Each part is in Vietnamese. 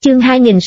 Chương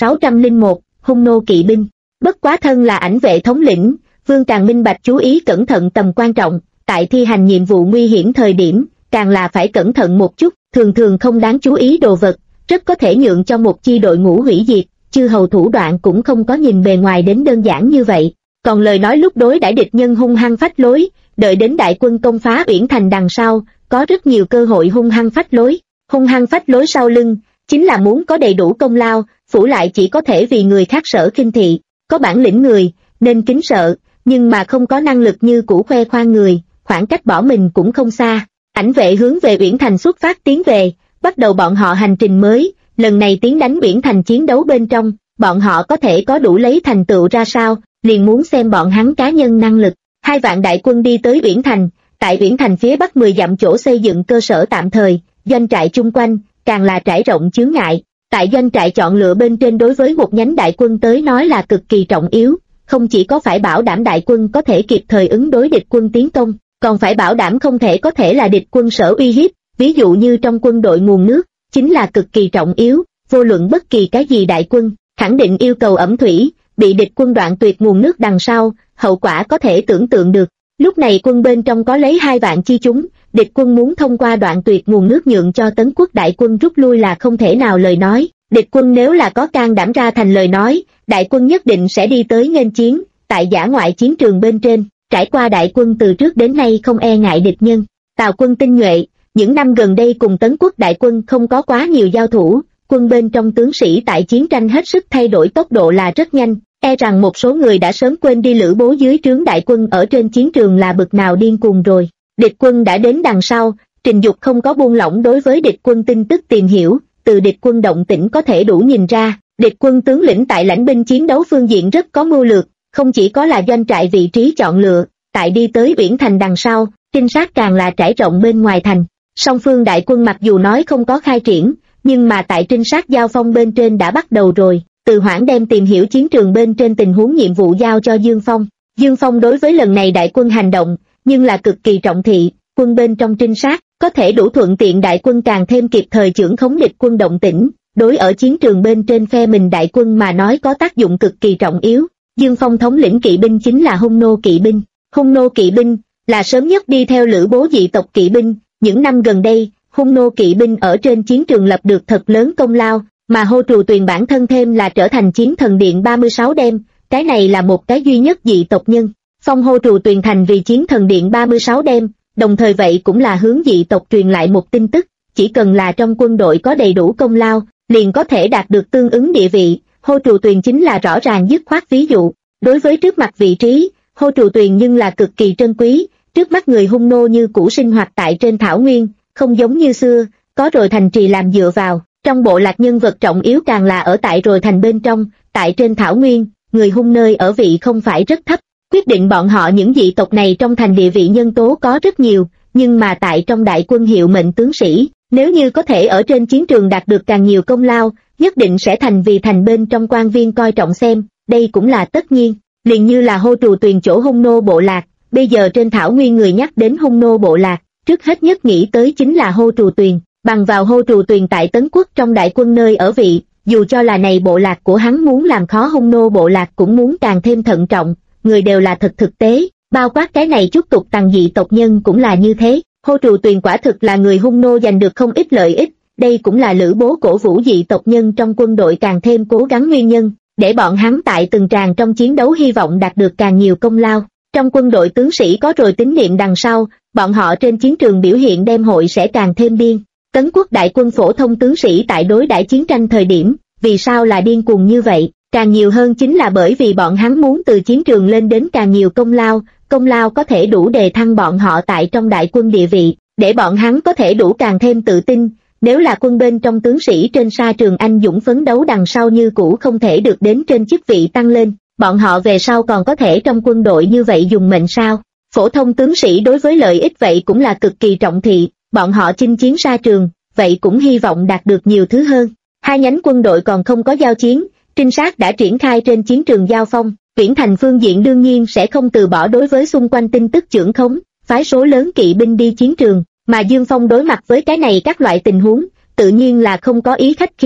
2601, hung nô kỵ binh. Bất quá thân là ảnh vệ thống lĩnh, Vương càng minh bạch chú ý cẩn thận tầm quan trọng, tại thi hành nhiệm vụ nguy hiểm thời điểm, càng là phải cẩn thận một chút, thường thường không đáng chú ý đồ vật, rất có thể nhượng cho một chi đội ngũ hủy diệt, chư hầu thủ đoạn cũng không có nhìn bề ngoài đến đơn giản như vậy. Còn lời nói lúc đối đãi địch nhân hung hăng phách lối, đợi đến đại quân công phá Uyển Thành đằng sau, có rất nhiều cơ hội hung hăng phách lối. Hung hăng phách lối sau lưng, chính là muốn có đầy đủ công lao, phủ lại chỉ có thể vì người khác sở khinh thị. Có bản lĩnh người, nên kính sợ, nhưng mà không có năng lực như cũ khoe khoang người, khoảng cách bỏ mình cũng không xa. Ảnh vệ hướng về Uyển Thành xuất phát tiến về, bắt đầu bọn họ hành trình mới, lần này tiến đánh Uyển Thành chiến đấu bên trong, bọn họ có thể có đủ lấy thành tựu ra sao, liền muốn xem bọn hắn cá nhân năng lực. 2 vạn đại quân đi tới Uyển Thành, tại Uyển Thành phía bắc 10 dặm chỗ xây dựng cơ sở tạm thời, doanh trại chung quanh, càng là trải rộng chướng ngại. Tại doanh trại chọn lựa bên trên đối với một nhánh đại quân tới nói là cực kỳ trọng yếu, không chỉ có phải bảo đảm đại quân có thể kịp thời ứng đối địch quân tiến công, còn phải bảo đảm không thể có thể là địch quân sở uy hiếp, ví dụ như trong quân đội nguồn nước, chính là cực kỳ trọng yếu, vô luận bất kỳ cái gì đại quân, khẳng định yêu cầu ẩm thủy, bị địch quân đoạn tuyệt nguồn nước đằng sau, hậu quả có thể tưởng tượng được. Lúc này quân bên trong có lấy 2 vạn chi chúng, địch quân muốn thông qua đoạn tuyệt nguồn nước nhượng cho Tấn quốc đại quân rút lui là không thể nào lời nói. Địch quân nếu là có can đảm ra thành lời nói, đại quân nhất định sẽ đi tới nghênh chiến, tại dã ngoại chiến trường bên trên, trải qua đại quân từ trước đến nay không e ngại địch nhân. Tào quân tinh nhuệ, những năm gần đây cùng Tấn quốc đại quân không có quá nhiều giao thủ, quân bên trong tướng sĩ tại chiến tranh hết sức thay đổi tốc độ là rất nhanh, e rằng một số người đã sớm quên đi Lữ Bố dưới trướng đại quân ở trên chiến trường là bực nào điên cuồng rồi. Địch quân đã đến đằng sau, Trình Dục không có buông lỏng đối với địch quân tin tức tìm hiểu, từ địch quân động tĩnh có thể đủ nhìn ra, địch quân tướng lĩnh tại lãnh binh chiến đấu phương diện rất có mưu lược, không chỉ có là doanh trại vị trí chọn lựa, tại đi tới Uyển Thành đằng sau, trinh sát càng là trải rộng bên ngoài thành. Song phương đại quân mặc dù nói không có khai triển, nhưng mà tại trinh sát giao phong bên trên đã bắt đầu rồi. Từ Hoảng đem tìm hiểu chiến trường bên trên tình huống nhiệm vụ giao cho Dương Phong. Dương Phong đối với lần này đại quân hành động, nhưng là cực kỳ trọng thị, quân bên trong trinh sát, có thể đủ thuận tiện đại quân càng thêm kịp thời chưởng khống địch quân động tĩnh, đối ở chiến trường bên trên phe mình đại quân mà nói có tác dụng cực kỳ trọng yếu. Dương Phong thống lĩnh kỵ binh chính là hung nô kỵ binh. Hung nô kỵ binh là sớm nhất đi theo Lữ Bố dị tộc kỵ binh, những năm gần đây, hung nô kỵ binh ở trên chiến trường lập được thật lớn công lao, mà Hô Trù Tuyền bản thân thêm là trở thành chiến thần điện 36 đêm, cái này là một cái duy nhất dị tộc nhân. Phong Hô Trù Tuyền thành vì chiến thần điện 36 đêm, đồng thời vậy cũng là hướng dị tộc truyền lại một tin tức, chỉ cần là trong quân đội có đầy đủ công lao, liền có thể đạt được tương ứng địa vị. Hô Trù Tuyền chính là rõ ràng dứt khoát ví dụ. Đối với trước mặt vị trí, Hô Trù Tuyền nhưng là cực kỳ trân quý, trước mắt người hung nô như cũ sinh hoạt tại trên thảo nguyên, không giống như xưa, có rồi thành trì làm dựa vào. Trong bộ lạc nhân vật trọng yếu càng là ở tại rồi thành bên trong, tại trên thảo nguyên, người hung nơi ở vị không phải rất thấp. Quyết định bọn họ những dị tộc này trong thành địa vị nhân tố có rất nhiều, nhưng mà tại trong đại quân hiệu mệnh tướng sĩ, nếu như có thể ở trên chiến trường đạt được càng nhiều công lao, nhất định sẽ thành vì thành bên trong quan viên coi trọng xem, đây cũng là tất nhiên. Liền như là Hô Trù Tuyền chỗ hung nô bộ lạc, bây giờ trên thảo nguyên người nhắc đến hung nô bộ lạc, trước hết nhất nghĩ tới chính là Hô Trù Tuyền. Bằng vào Hô Trù Tuyền tại Tấn quốc trong đại quân nơi ở vị, dù cho là này bộ lạc của hắn muốn làm khó hung nô bộ lạc cũng muốn càng thêm thận trọng, người đều là thật thực tế, bao quát cái này chút tục tằng dị tộc nhân cũng là như thế. Hô Trù Tuyền quả thực là người hung nô giành được không ít lợi ích, đây cũng là Lữ Bố cổ vũ dị tộc nhân trong quân đội càng thêm cố gắng nguyên nhân, để bọn hắn tại từng tràng trong chiến đấu hy vọng đạt được càng nhiều công lao. Trong quân đội tướng sĩ có rồi tín niệm đằng sau, bọn họ trên chiến trường biểu hiện đem hội sẽ càng thêm điên. Tấn quốc đại quân phổ thông tướng sĩ tại đối đãi chiến tranh thời điểm, vì sao là điên cuồng như vậy? Càng nhiều hơn chính là bởi vì bọn hắn muốn từ chiến trường lên đến càng nhiều công lao có thể đủ đề thăng bọn họ tại trong đại quân địa vị, để bọn hắn có thể đủ càng thêm tự tin. Nếu là quân bên trong tướng sĩ trên sa trường anh dũng phấn đấu đằng sau như cũ không thể được đến trên chức vị tăng lên, bọn họ về sau còn có thể trong quân đội như vậy dùng mệnh sao? Phổ thông tướng sĩ đối với lợi ích vậy cũng là cực kỳ trọng thị, bọn họ chinh chiến sa trường, vậy cũng hy vọng đạt được nhiều thứ hơn. 2 nhánh quân đội còn không có giao chiến, trinh sát đã triển khai trên chiến trường giao phong, Uyển Thành phương diện đương nhiên sẽ không từ bỏ đối với xung quanh tin tức chưởng khống, phái số lớn kỵ binh đi chiến trường, mà Dương Phong đối mặt với cái này các loại tình huống, tự nhiên là không có ý khách khí,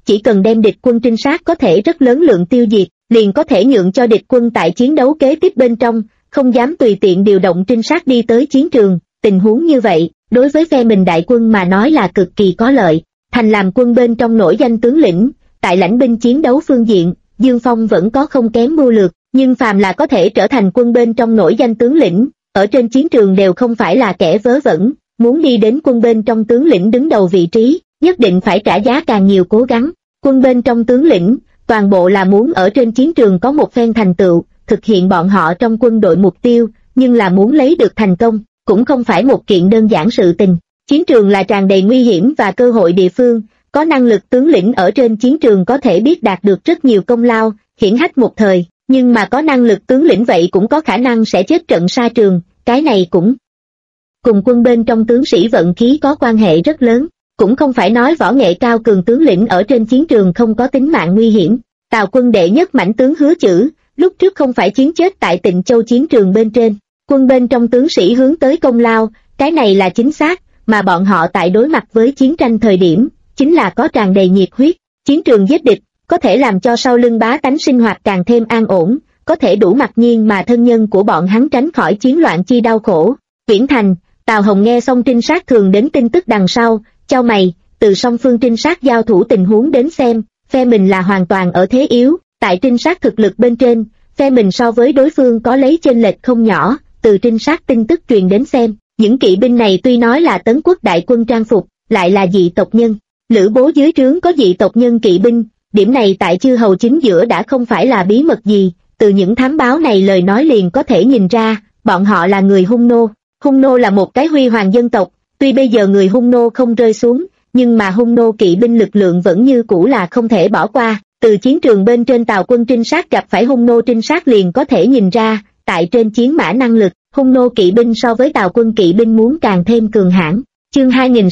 chỉ cần đem địch quân trinh sát có thể rất lớn lượng tiêu diệt, liền có thể nhượng cho địch quân tại chiến đấu kế tiếp bên trong, không dám tùy tiện điều động trinh sát đi tới chiến trường. Tình huống như vậy, đối với phe mình đại quân mà nói là cực kỳ có lợi. Thành làm quân bên trong nổi danh tướng lĩnh, tại lãnh binh chiến đấu phương diện, Dương Phong vẫn có không kém mưu lược, nhưng phàm là có thể trở thành quân bên trong nổi danh tướng lĩnh, ở trên chiến trường đều không phải là kẻ vớ vẩn, muốn đi đến quân bên trong tướng lĩnh đứng đầu vị trí, nhất định phải trả giá càng nhiều cố gắng. Quân bên trong tướng lĩnh, toàn bộ là muốn ở trên chiến trường có một phen thành tựu, thực hiện bọn họ trong quân đội mục tiêu, nhưng là muốn lấy được thành công, cũng không phải một kiện đơn giản sự tình. Chiến trường là tràn đầy nguy hiểm và cơ hội địa phương, có năng lực tướng lĩnh ở trên chiến trường có thể biết đạt được rất nhiều công lao, hiển hách một thời, nhưng mà có năng lực tướng lĩnh vậy cũng có khả năng sẽ chết trận sa trường, cái này cũng cùng quân bên trong tướng sĩ vận khí có quan hệ rất lớn. Cũng không phải nói võ nghệ cao cường tướng lĩnh ở trên chiến trường không có tính mạng nguy hiểm. Tào quân đệ nhất mãnh tướng Hứa Chử, lúc trước không phải chiến chết tại Tịnh Châu chiến trường bên trên, quân bên trong tướng sĩ hướng tới công lao, cái này là chính xác, mà bọn họ tại đối mặt với chiến tranh thời điểm, chính là có tràn đầy nhiệt huyết. Chiến trường giết địch, có thể làm cho sau lưng bá tánh sinh hoạt càng thêm an ổn, có thể đủ mặc nhiên mà thân nhân của bọn hắn tránh khỏi chiến loạn chi đau khổ. Viễn Thành, Tào Hồng nghe xong trinh sát thường đến tin tức đằng sau, chau mày, từ song phương trinh sát giao thủ tình huống đến xem, phe mình là hoàn toàn ở thế yếu, tại trinh sát thực lực bên trên, phe mình so với đối phương có lấy chênh lệch không nhỏ, từ trinh sát tin tức truyền đến xem, những kỵ binh này tuy nói là Tấn Quốc đại quân trang phục, lại là dị tộc nhân. Lữ Bố dưới trướng có dị tộc nhân kỵ binh, điểm này tại chư hầu chính giữa đã không phải là bí mật gì, từ những thám báo này lời nói liền có thể nhìn ra, bọn họ là người Hung nô. Hung nô là một cái huy hoàng dân tộc, tuy bây giờ người Hung nô không rơi xuống, nhưng mà Hung nô kỵ binh lực lượng vẫn như cũ là không thể bỏ qua. Từ chiến trường bên trên Tào quân trinh sát gặp phải Hung nô trinh sát liền có thể nhìn ra, tại trên chiến mã năng lực, Hung nô kỵ binh so với Tào quân kỵ binh muốn càng thêm cường hãn. Chương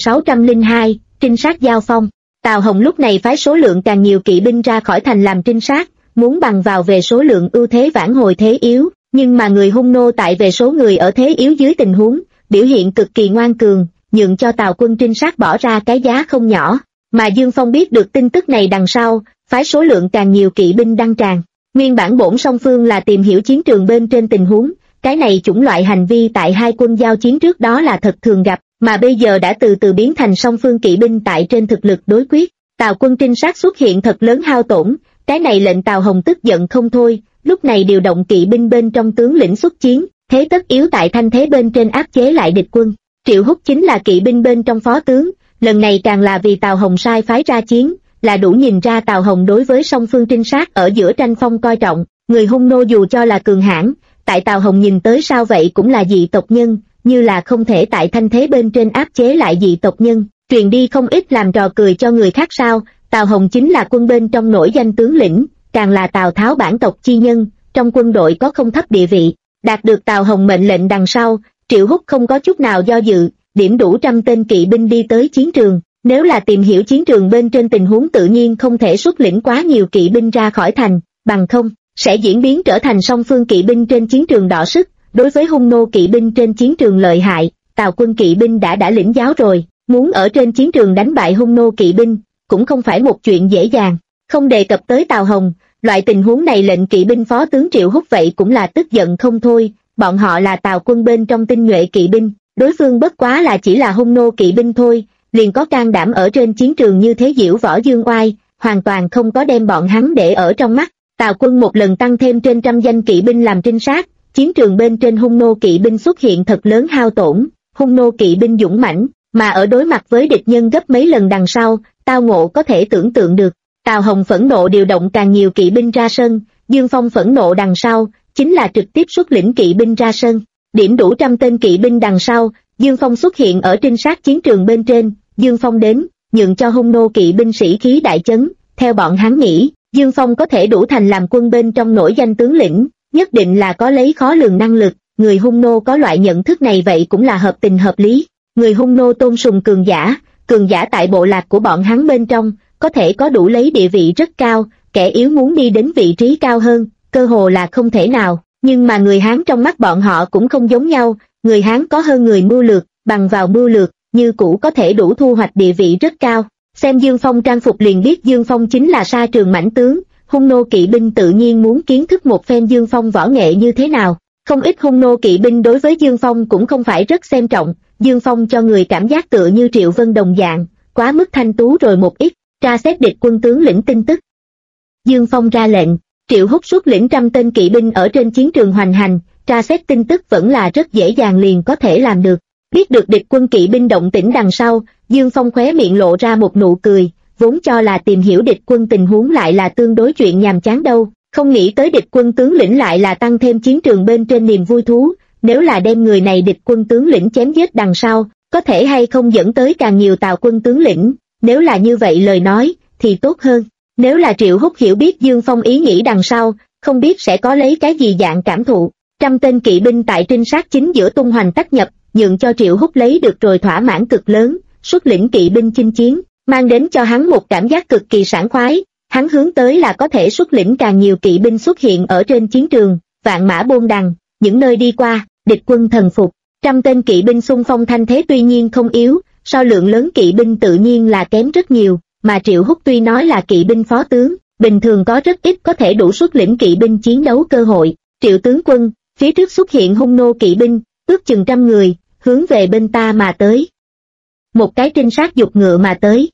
2602, trinh sát giao phong. Tào Hồng lúc này phái số lượng càng nhiều kỵ binh ra khỏi thành làm trinh sát, muốn bằng vào về số lượng ưu thế vãn hồi thế yếu, nhưng mà người Hung nô tại về số người ở thế yếu dưới tình huống, biểu hiện cực kỳ ngoan cường, nhượng cho Tào quân trinh sát bỏ ra cái giá không nhỏ. Mà Dương Phong biết được tin tức này đằng sau, phái số lượng càng nhiều kỵ binh đăng tràng. Nguyên bản bổn song phương là tìm hiểu chiến trường bên trên tình huống, cái này chủng loại hành vi tại hai quân giao chiến trước đó là thật thường gặp, mà bây giờ đã từ từ biến thành song phương kỵ binh tại trên thực lực đối quyết. Tào quân trinh sát xuất hiện thật lớn hao tổn, cái này lệnh Tào Hồng tức giận không thôi, lúc này điều động kỵ binh bên trong tướng lĩnh xuất chiến, thế tất yếu tại thanh thế bên trên áp chế lại địch quân. Triệu Húc chính là kỵ binh bên trong phó tướng, lần này càng là vì Tào Hồng sai phái ra chiến, là đủ nhìn ra Tào Hồng đối với song phương trinh sát ở giữa tranh phong coi trọng. Người Hung nô dù cho là cường hãn, tại Tào Hồng nhìn tới sao vậy cũng là dị tộc nhân, như là không thể tại thanh thế bên trên áp chế lại dị tộc nhân, truyền đi không ít làm trò cười cho người khác sao. Tào Hồng chính là quân bên trong nổi danh tướng lĩnh, càng là Tào Tháo bản tộc chi nhân, trong quân đội có không thấp địa vị. Đạt được Tào Hồng mệnh lệnh đằng sau, Triệu Húc không có chút nào do dự, điểm đủ 100 tên kỵ binh đi tới chiến trường. Nếu là tìm hiểu chiến trường bên trên tình huống tự nhiên không thể xuất lĩnh quá nhiều kỵ binh ra khỏi thành, bằng không, sẽ diễn biến trở thành song phương kỵ binh trên chiến trường đọ sức. Đối với Hung nô kỵ binh trên chiến trường lợi hại, Tào quân kỵ binh đã lĩnh giáo rồi, muốn ở trên chiến trường đánh bại Hung nô kỵ binh, cũng không phải một chuyện dễ dàng. Không đề cập tới Tào Hồng, loại tình huống này lệnh kỵ binh phó tướng Triệu Húc vậy cũng là tức giận không thôi, bọn họ là Tào quân bên trong tinh nhuệ kỵ binh, đối phương bất quá là chỉ là Hung nô kỵ binh thôi, liền có can đảm ở trên chiến trường như thế diễu võ dương oai, hoàn toàn không có đem bọn hắn để ở trong mắt. Tào quân một lần tăng thêm trên 100 danh kỵ binh làm trinh sát, chiến trường bên trên Hung nô kỵ binh xuất hiện thật lớn hao tổn, Hung nô kỵ binh dũng mãnh, mà ở đối mặt với địch nhân gấp mấy lần đằng sau, tao ngộ có thể tưởng tượng được. Tào Hồng phẫn nộ điều động càng nhiều kỵ binh ra sân, Dương Phong phẫn nộ đằng sau, chính là trực tiếp xuất lĩnh kỵ binh ra sân. Điểm đủ 100 tên kỵ binh đằng sau, Dương Phong xuất hiện ở trinh sát chiến trường bên trên, Dương Phong đến, nhượng cho Hung nô kỵ binh sĩ khí đại chấn, theo bọn hắn nghĩ, Dương Phong có thể đủ thành làm quân bên trong nổi danh tướng lĩnh, nhất định là có lấy khó lường năng lực, người Hung nô có loại nhận thức này vậy cũng là hợp tình hợp lý. Người Hung nô tôn sùng cường giả tại bộ lạc của bọn hắn bên trong, có thể có đủ lấy địa vị rất cao, kẻ yếu muốn đi đến vị trí cao hơn, cơ hồ là không thể nào, nhưng mà người Hán trong mắt bọn họ cũng không giống nhau, người Hán có hơn người mưu lược, bằng vào mưu lược, như cũ có thể đủ thu hoạch địa vị rất cao. Xem Dương Phong trang phục liền biết Dương Phong chính là sa trường mãnh tướng, hung nô kỵ binh tự nhiên muốn kiến thức một phen Dương Phong võ nghệ như thế nào. Không ít hung nô kỵ binh đối với Dương Phong cũng không phải rất xem trọng, Dương Phong cho người cảm giác tựa như Triệu Vân đồng dạng, quá mức thanh tú rồi một ít. Tra xét địch quân tướng lĩnh tin tức. Dương Phong ra lệnh, Triệu Húc xuất lĩnh 100 tên kỵ binh ở trên chiến trường hoành hành, tra xét tin tức vẫn là rất dễ dàng liền có thể làm được. Biết được địch quân kỵ binh động tĩnh đằng sau, Dương Phong khóe miệng lộ ra một nụ cười, vốn cho là tìm hiểu địch quân tình huống lại là tương đối chuyện nhàm chán đâu, không nghĩ tới địch quân tướng lĩnh lại là tăng thêm chiến trường bên trên niềm vui thú, nếu là đem người này địch quân tướng lĩnh chém giết đằng sau, có thể hay không dẫn tới càng nhiều Tào quân tướng lĩnh, nếu là như vậy lời nói, thì tốt hơn. Nếu là Triệu Húc hiểu biết Dương Phong ý nghĩ đằng sau, không biết sẽ có lấy cái gì dạng cảm thụ. 100 tên kỵ binh tại trinh sát chính giữa tung hoành tách nhập, nhượng cho Triệu Húc lấy được rồi thỏa mãn cực lớn, xuất lĩnh kỵ binh chinh chiến, mang đến cho hắn một cảm giác cực kỳ sảng khoái, hắn hướng tới là có thể xuất lĩnh càng nhiều kỵ binh xuất hiện ở trên chiến trường, vạn mã bôn đằng, những nơi đi qua, địch quân thần phục. 100 tên kỵ binh xung phong thanh thế tuy nhiên không yếu, so lượng lớn kỵ binh tự nhiên là kém rất nhiều, mà Triệu Húc tuy nói là kỵ binh phó tướng, bình thường có rất ít có thể đủ xuất lĩnh kỵ binh chiến đấu cơ hội. Triệu tướng quân, phía trước xuất hiện hung nô kỵ binh, ước chừng 100 người, hướng về bên ta mà tới. Một cái trinh sát giục ngựa mà tới.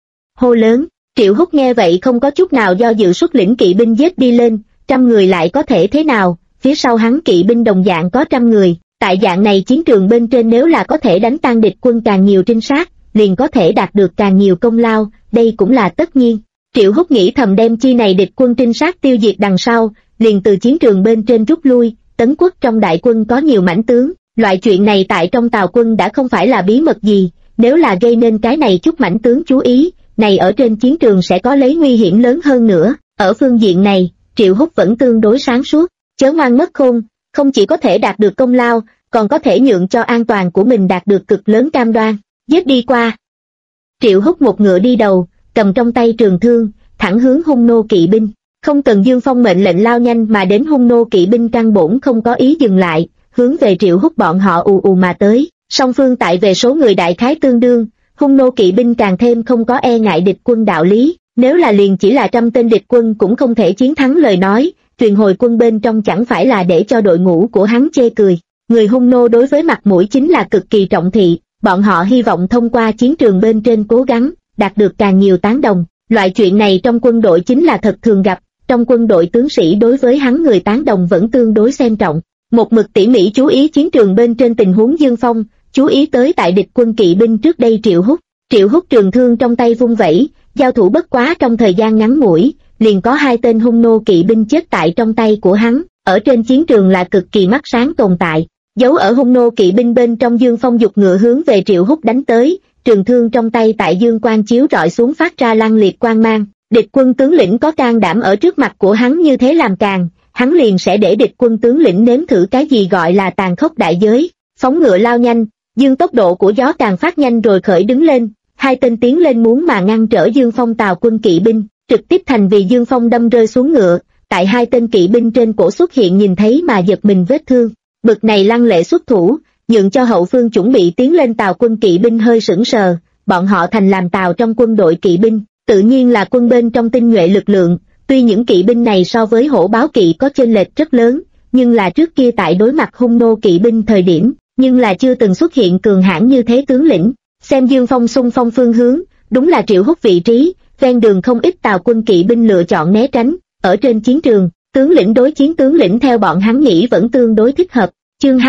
Hô lớn, Triệu Húc nghe vậy không có chút nào do dự xuất lĩnh kỵ binh giết đi lên, 100 người lại có thể thế nào, phía sau hắn kỵ binh đồng dạng có 100 người, tại dạng này chiến trường bên trên nếu là có thể đánh tan địch quân càng nhiều trinh sát, liền có thể đạt được càng nhiều công lao, đây cũng là tất nhiên. Triệu Húc nghĩ thầm đem chi này địch quân trinh sát tiêu diệt đằng sau, liền từ chiến trường bên trên rút lui, Tấn Quốc trong đại quân có nhiều mãnh tướng, loại chuyện này tại trong Tào quân đã không phải là bí mật gì, nếu là gây nên cái này chút mãnh tướng chú ý, này ở trên chiến trường sẽ có lấy nguy hiểm lớn hơn nữa. Ở phương diện này, Triệu Húc vẫn tương đối sáng suốt, chớ ngoan mất khôn, không chỉ có thể đạt được công lao, còn có thể nhượng cho an toàn của mình đạt được cực lớn cam đoan. Giết đi qua. Triệu Húc một ngựa đi đầu, cầm trong tay trường thương, thẳng hướng hung nô kỵ binh. Không cần Dương Phong mệnh lệnh lao nhanh mà đến hung nô kỵ binh căn bổn không có ý dừng lại, hướng về Triệu Húc bọn họ ù ù mà tới. Song phương tại về số người đại khái tương đương, hung nô kỵ binh càng thêm không có e ngại địch quân đạo lý. Nếu là liền chỉ là 100 tên địch quân cũng không thể chiến thắng lời nói, truyền hồi quân bên trong chẳng phải là để cho đội ngũ của hắn chê cười. Người hung nô đối với mặt mũi chính là cực kỳ trọng thị, bọn họ hy vọng thông qua chiến trường bên trên cố gắng, đạt được càng nhiều tán đồng. Loại chuyện này trong quân đội chính là thật thường gặp, trong quân đội tướng sĩ đối với hắn người tán đồng vẫn tương đối xem trọng. Một mực tỉ mỉ chú ý chiến trường bên trên tình huống Dương Phong, chú ý tới tại địch quân kỵ binh trước đây Triệu Húc. Triệu Húc trường thương trong tay vung vẩy, giao thủ bất quá trong thời gian ngắn ngủi, liền có 2 tên hung nô kỵ binh chết tại trong tay của hắn, ở trên chiến trường là cực kỳ mắt sáng tồn tại. Giấu ở hung nô kỵ binh bên trong Dương Phong giục ngựa hướng về Triệu Húc đánh tới, trường thương trong tay tại dương quang chiếu rọi xuống phát ra lăng liệt quang mang. Địch quân tướng lĩnh có can đảm ở trước mặt của hắn như thế làm càng, hắn liền sẽ để địch quân tướng lĩnh nếm thử cái gì gọi là tàn khốc đại giới. Phóng ngựa lao nhanh, dương tốc độ của gió càng phát nhanh rồi khởi đứng lên, 2 tên tiến lên muốn mà ngăn trở Dương Phong Tào quân kỵ binh, trực tiếp thành vì Dương Phong đâm rơi xuống ngựa, tại 2 tên kỵ binh trên cổ xuất hiện nhìn thấy mà giật mình vết thương. Bực này lăng lệ xuất thủ, nhượng cho hậu phương chuẩn bị tiến lên Tào quân kỵ binh hơi sững sờ, bọn họ thành làm Tào trong quân đội kỵ binh, tự nhiên là quân bên trong tinh nhuệ lực lượng, tuy những kỵ binh này so với hổ báo kỵ có chênh lệch rất lớn, nhưng là trước kia tại đối mặt hung nô kỵ binh thời điểm, nhưng là chưa từng xuất hiện cường hãn như thế tướng lĩnh. Xem Dương Phong xung phong phương hướng, đúng là Triệu Húc vị trí, ven đường không ít Tào quân kỵ binh lựa chọn né tránh, ở trên chiến trường, tướng lĩnh đối chiến tướng lĩnh theo bọn hắn nghĩ vẫn tương đối thích hợp. Chương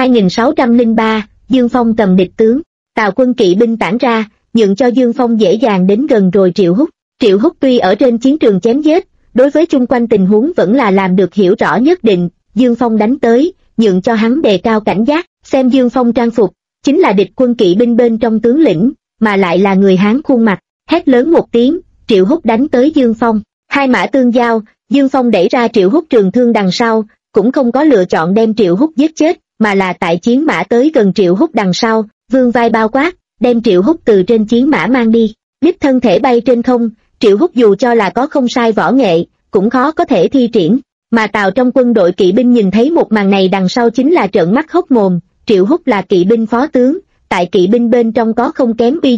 2603, Dương Phong cầm địch tướng, Tào quân kỵ binh tản ra, nhượng cho Dương Phong dễ dàng đến gần rồi Triệu Húc. Triệu Húc tuy ở trên chiến trường chém giết, đối với chung quanh tình huống vẫn là làm được hiểu rõ nhất định, Dương Phong đánh tới, nhượng cho hắn đề cao cảnh giác, xem Dương Phong trang phục, chính là địch quân kỵ binh bên trong tướng lĩnh, mà lại là người Hán khuôn mặt, hét lớn một tiếng, Triệu Húc đánh tới Dương Phong, 2 mã tương giao, Dương Phong đẩy ra Triệu Húc trường thương đằng sau, cũng không có lựa chọn đem Triệu Húc giết chết, mà là tại chiến mã tới gần Triệu Húc đằng sau, vươn vai bao quát, đem Triệu Húc từ trên chiến mã mang đi, đích thân thể bay trên không. Triệu Húc dù cho là có không sai võ nghệ, cũng khó có thể thi triển, mà Tào trong quân đội kỵ binh nhìn thấy một màn này đằng sau chính là trợn mắt hốc mồm. Triệu Húc là kỵ binh phó tướng, tại kỵ binh bên trong có không kém uy danh,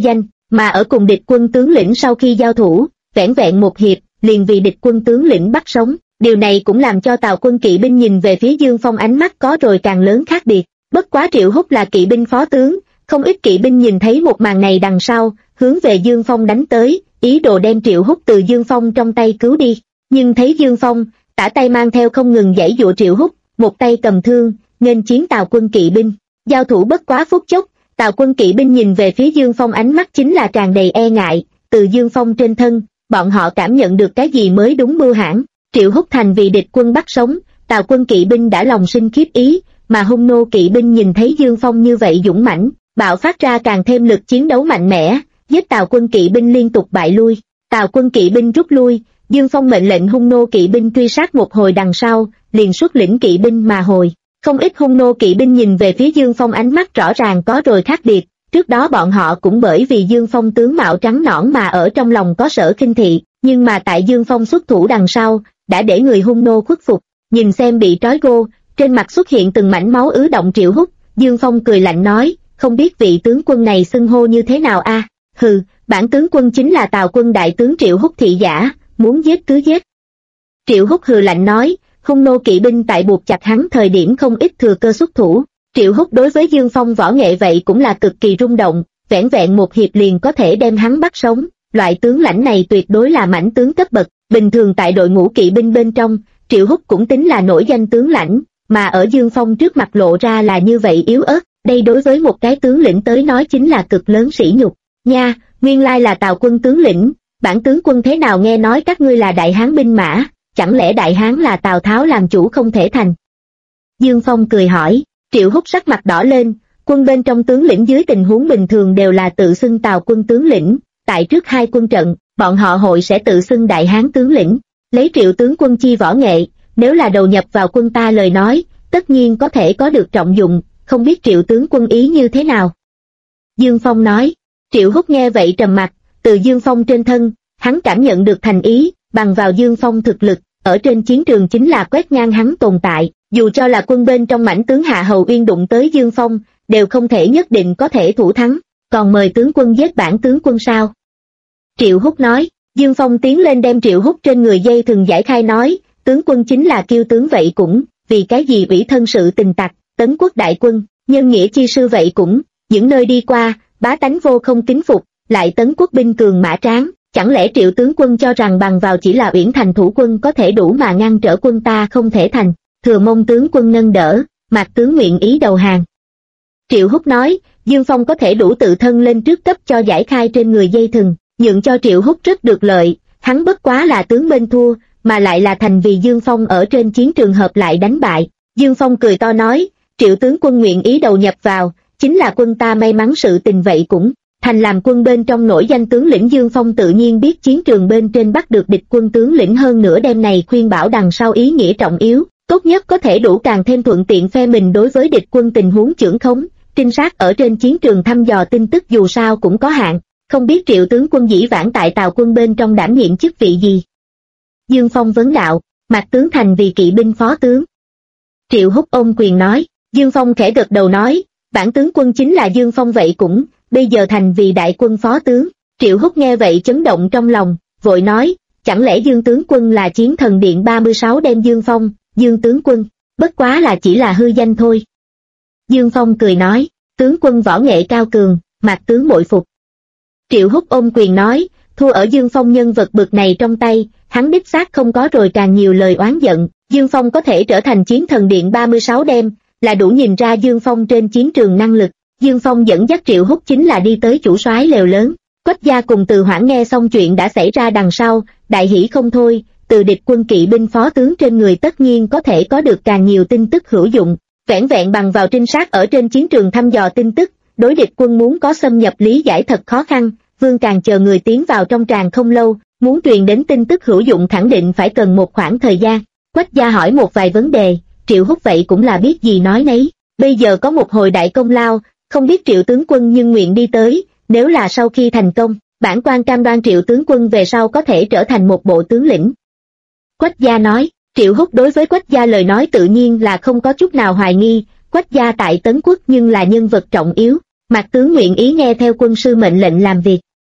mà ở cùng địch quân tướng lĩnh sau khi giao thủ, vẻn vẹn một hiệp, liền vì địch quân tướng lĩnh bắt sống. Điều này cũng làm cho Tào quân kỵ binh nhìn về phía Dương Phong ánh mắt có rồi càng lớn khác biệt. Bất quá Triệu Húc là kỵ binh phó tướng, không ít kỵ binh nhìn thấy một màn này đằng sau, hướng về Dương Phong đánh tới, ý đồ đem Triệu Húc từ Dương Phong trong tay cứu đi. Nhưng thấy Dương Phong, tả tay mang theo không ngừng giãy giụa Triệu Húc, một tay cầm thương, nghênh chiến Tào quân kỵ binh. Giao thủ bất quá phút chốc, Tào quân kỵ binh nhìn về phía Dương Phong ánh mắt chính là tràn đầy e ngại, từ Dương Phong trên thân, bọn họ cảm nhận được cái gì mới đúng mưu hãn. Triệu Húc thành vì địch quân bắt sống, Tào quân kỵ binh đã lòng sinh khiếp ý, mà hung nô kỵ binh nhìn thấy Dương Phong như vậy dũng mãnh, bạo phát ra càng thêm lực chiến đấu mạnh mẽ, giết Tào quân kỵ binh liên tục bại lui. Tào quân kỵ binh rút lui, Dương Phong mệnh lệnh hung nô kỵ binh truy sát một hồi đằng sau, liền xuất lĩnh kỵ binh mà hồi. Không ít hung nô kỵ binh nhìn về phía Dương Phong ánh mắt rõ ràng có rồi khác biệt, trước đó bọn họ cũng bởi vì Dương Phong tướng mạo trắng nõn mà ở trong lòng có sở khinh thị, nhưng mà tại Dương Phong xuất thủ đằng sau, đã để người hung nô khuất phục. Nhìn xem bị trói gô, trên mặt xuất hiện từng mảnh máu ứ động Triệu Húc, Dương Phong cười lạnh nói, không biết vị tướng quân này xưng hô như thế nào a? Hừ, bản tướng quân chính là Tào quân đại tướng Triệu Húc thị giả, muốn giết cứ giết. Triệu Húc hừ lạnh nói, hung nô kỵ binh tại buộc chặt hắn thời điểm không ít thừa cơ xuất thủ. Triệu Húc đối với Dương Phong võ nghệ vậy cũng là cực kỳ rung động, vẻn vẹn một hiệp liền có thể đem hắn bắt sống. Loại tướng lãnh này tuyệt đối là mãnh tướng cấp bậc, bình thường tại đội ngũ kỵ binh bên trong, Triệu Húc cũng tính là nổi danh tướng lãnh, mà ở Dương Phong trước mặt lộ ra là như vậy yếu ớt, đây đối với một cái tướng lĩnh tới nói chính là cực lớn sỉ nhục. Nha, nguyên lai là Tào quân tướng lĩnh, bản tướng quân thế nào nghe nói các ngươi là đại hán binh mã, chẳng lẽ đại hán là Tào Tháo làm chủ không thể thành? Dương Phong cười hỏi. Triệu Húc sắc mặt đỏ lên, quân bên trong tướng lĩnh dưới tình huống bình thường đều là tự xưng Tào quân tướng lĩnh, tại trước hai quân trận, bọn họ hội sẽ tự xưng đại hán tướng lĩnh. Lấy Triệu tướng quân chi võ nghệ, nếu là đầu nhập vào quân ta lời nói, tất nhiên có thể có được trọng dụng, không biết Triệu tướng quân ý như thế nào? Dương Phong nói. Triệu Húc nghe vậy trầm mặt, từ Dương Phong trên thân, hắn cảm nhận được thành ý, bằng vào Dương Phong thực lực, ở trên chiến trường chính là quét ngang hắn tồn tại, dù cho là quân bên trong mãnh tướng Hạ Hầu Uyên đụng tới Dương Phong, đều không thể nhất định có thể thủ thắng, còn mời tướng quân giết bản tướng quân sao? Triệu Húc nói. Dương Phong tiến lên đem Triệu Húc trên người dây thừng giải khai nói, tướng quân chính là kiêu tướng vậy cũng, vì cái gì ủy thân sự tình tặc, tấn quốc đại quân, nhân nghĩa chi sư vậy cũng, những nơi đi qua, bá tánh vô không kính phục, lại tấn quốc binh cường mã tráng, chẳng lẽ Triệu tướng quân cho rằng bằng vào chỉ là Uyển Thành thủ quân có thể đủ mà ngăn trở quân ta không thể thành, thừa mong tướng quân nâng đỡ, Mạc tướng nguyện ý đầu hàng. Triệu Húc nói, Dương Phong có thể đủ tự thân lên trước cấp cho giải khai trên người dây thừng, nhượng cho Triệu Húc rất được lợi, hắn bất quá là tướng bên thua, mà lại là thành vì Dương Phong ở trên chiến trường hợp lại đánh bại. Dương Phong cười to nói, Triệu tướng quân nguyện ý đầu nhập vào, chính là quân ta may mắn sự tình vậy cũng, thành làm quân bên trong nổi danh tướng lĩnh Dương Phong tự nhiên biết chiến trường bên trên bắt được địch quân tướng lĩnh hơn nữa đêm này khuyên bảo đằng sau ý nghĩa trọng yếu, tốt nhất có thể đủ càng thêm thuận tiện phe mình đối với địch quân tình huống chưởng khống, trinh sát ở trên chiến trường thăm dò tin tức dù sao cũng có hạn, không biết Triệu tướng quân dĩ vãng tại Tào quân bên trong đảm nhiệm chức vị gì? Dương Phong vấn đạo. Mạc tướng thành vì kỵ binh phó tướng. Triệu Húc ôm quyền nói. Dương Phong khẽ gật đầu nói, bản tướng quân chính là Dương Phong vậy cũng, bây giờ thành vì đại quân phó tướng. Triệu Húc nghe vậy chấn động trong lòng, vội nói, chẳng lẽ Dương tướng quân là chiến thần điện 36 đem Dương Phong, Dương tướng quân, bất quá là chỉ là hư danh thôi. Dương Phong cười nói, tướng quân võ nghệ cao cường, Mạc tướng bội phục. Triệu Húc ôm quyền nói, thua ở Dương Phong nhân vật bực này trong tay, hắn đích xác không có rồi càng nhiều lời oán giận, Dương Phong có thể trở thành chiến thần điện 36 đem, là đủ nhìn ra Dương Phong trên chiến trường năng lực. Dương Phong dẫn dắt Triệu Húc chính là đi tới chủ soái lều lớn. Quách gia cùng Từ Hoảng nghe xong chuyện đã xảy ra đằng sau, đại hỷ không thôi, từ địch quân kỵ binh phó tướng trên người tất nhiên có thể có được càng nhiều tin tức hữu dụng, vẻn vẹn bằng vào trinh sát ở trên chiến trường thăm dò tin tức, đối địch quân muốn có xâm nhập lý giải thật khó khăn. Vương Càng chờ người tiến vào trong tràng không lâu, muốn truyền đến tin tức hữu dụng khẳng định phải cần một khoảng thời gian. Quách gia hỏi một vài vấn đề, Triệu Húc vậy cũng là biết gì nói nấy, bây giờ có một hồi đại công lao, không biết Triệu tướng quân nhưng nguyện đi tới, nếu là sau khi thành công, bản quan cam đoan Triệu tướng quân về sau có thể trở thành một bộ tướng lĩnh. Quách gia nói. Triệu Húc đối với Quách gia lời nói tự nhiên là không có chút nào hoài nghi, Quách gia tại Tấn Quốc nhưng là nhân vật trọng yếu, Mạc tướng nguyện ý nghe theo quân sư mệnh lệnh làm việc.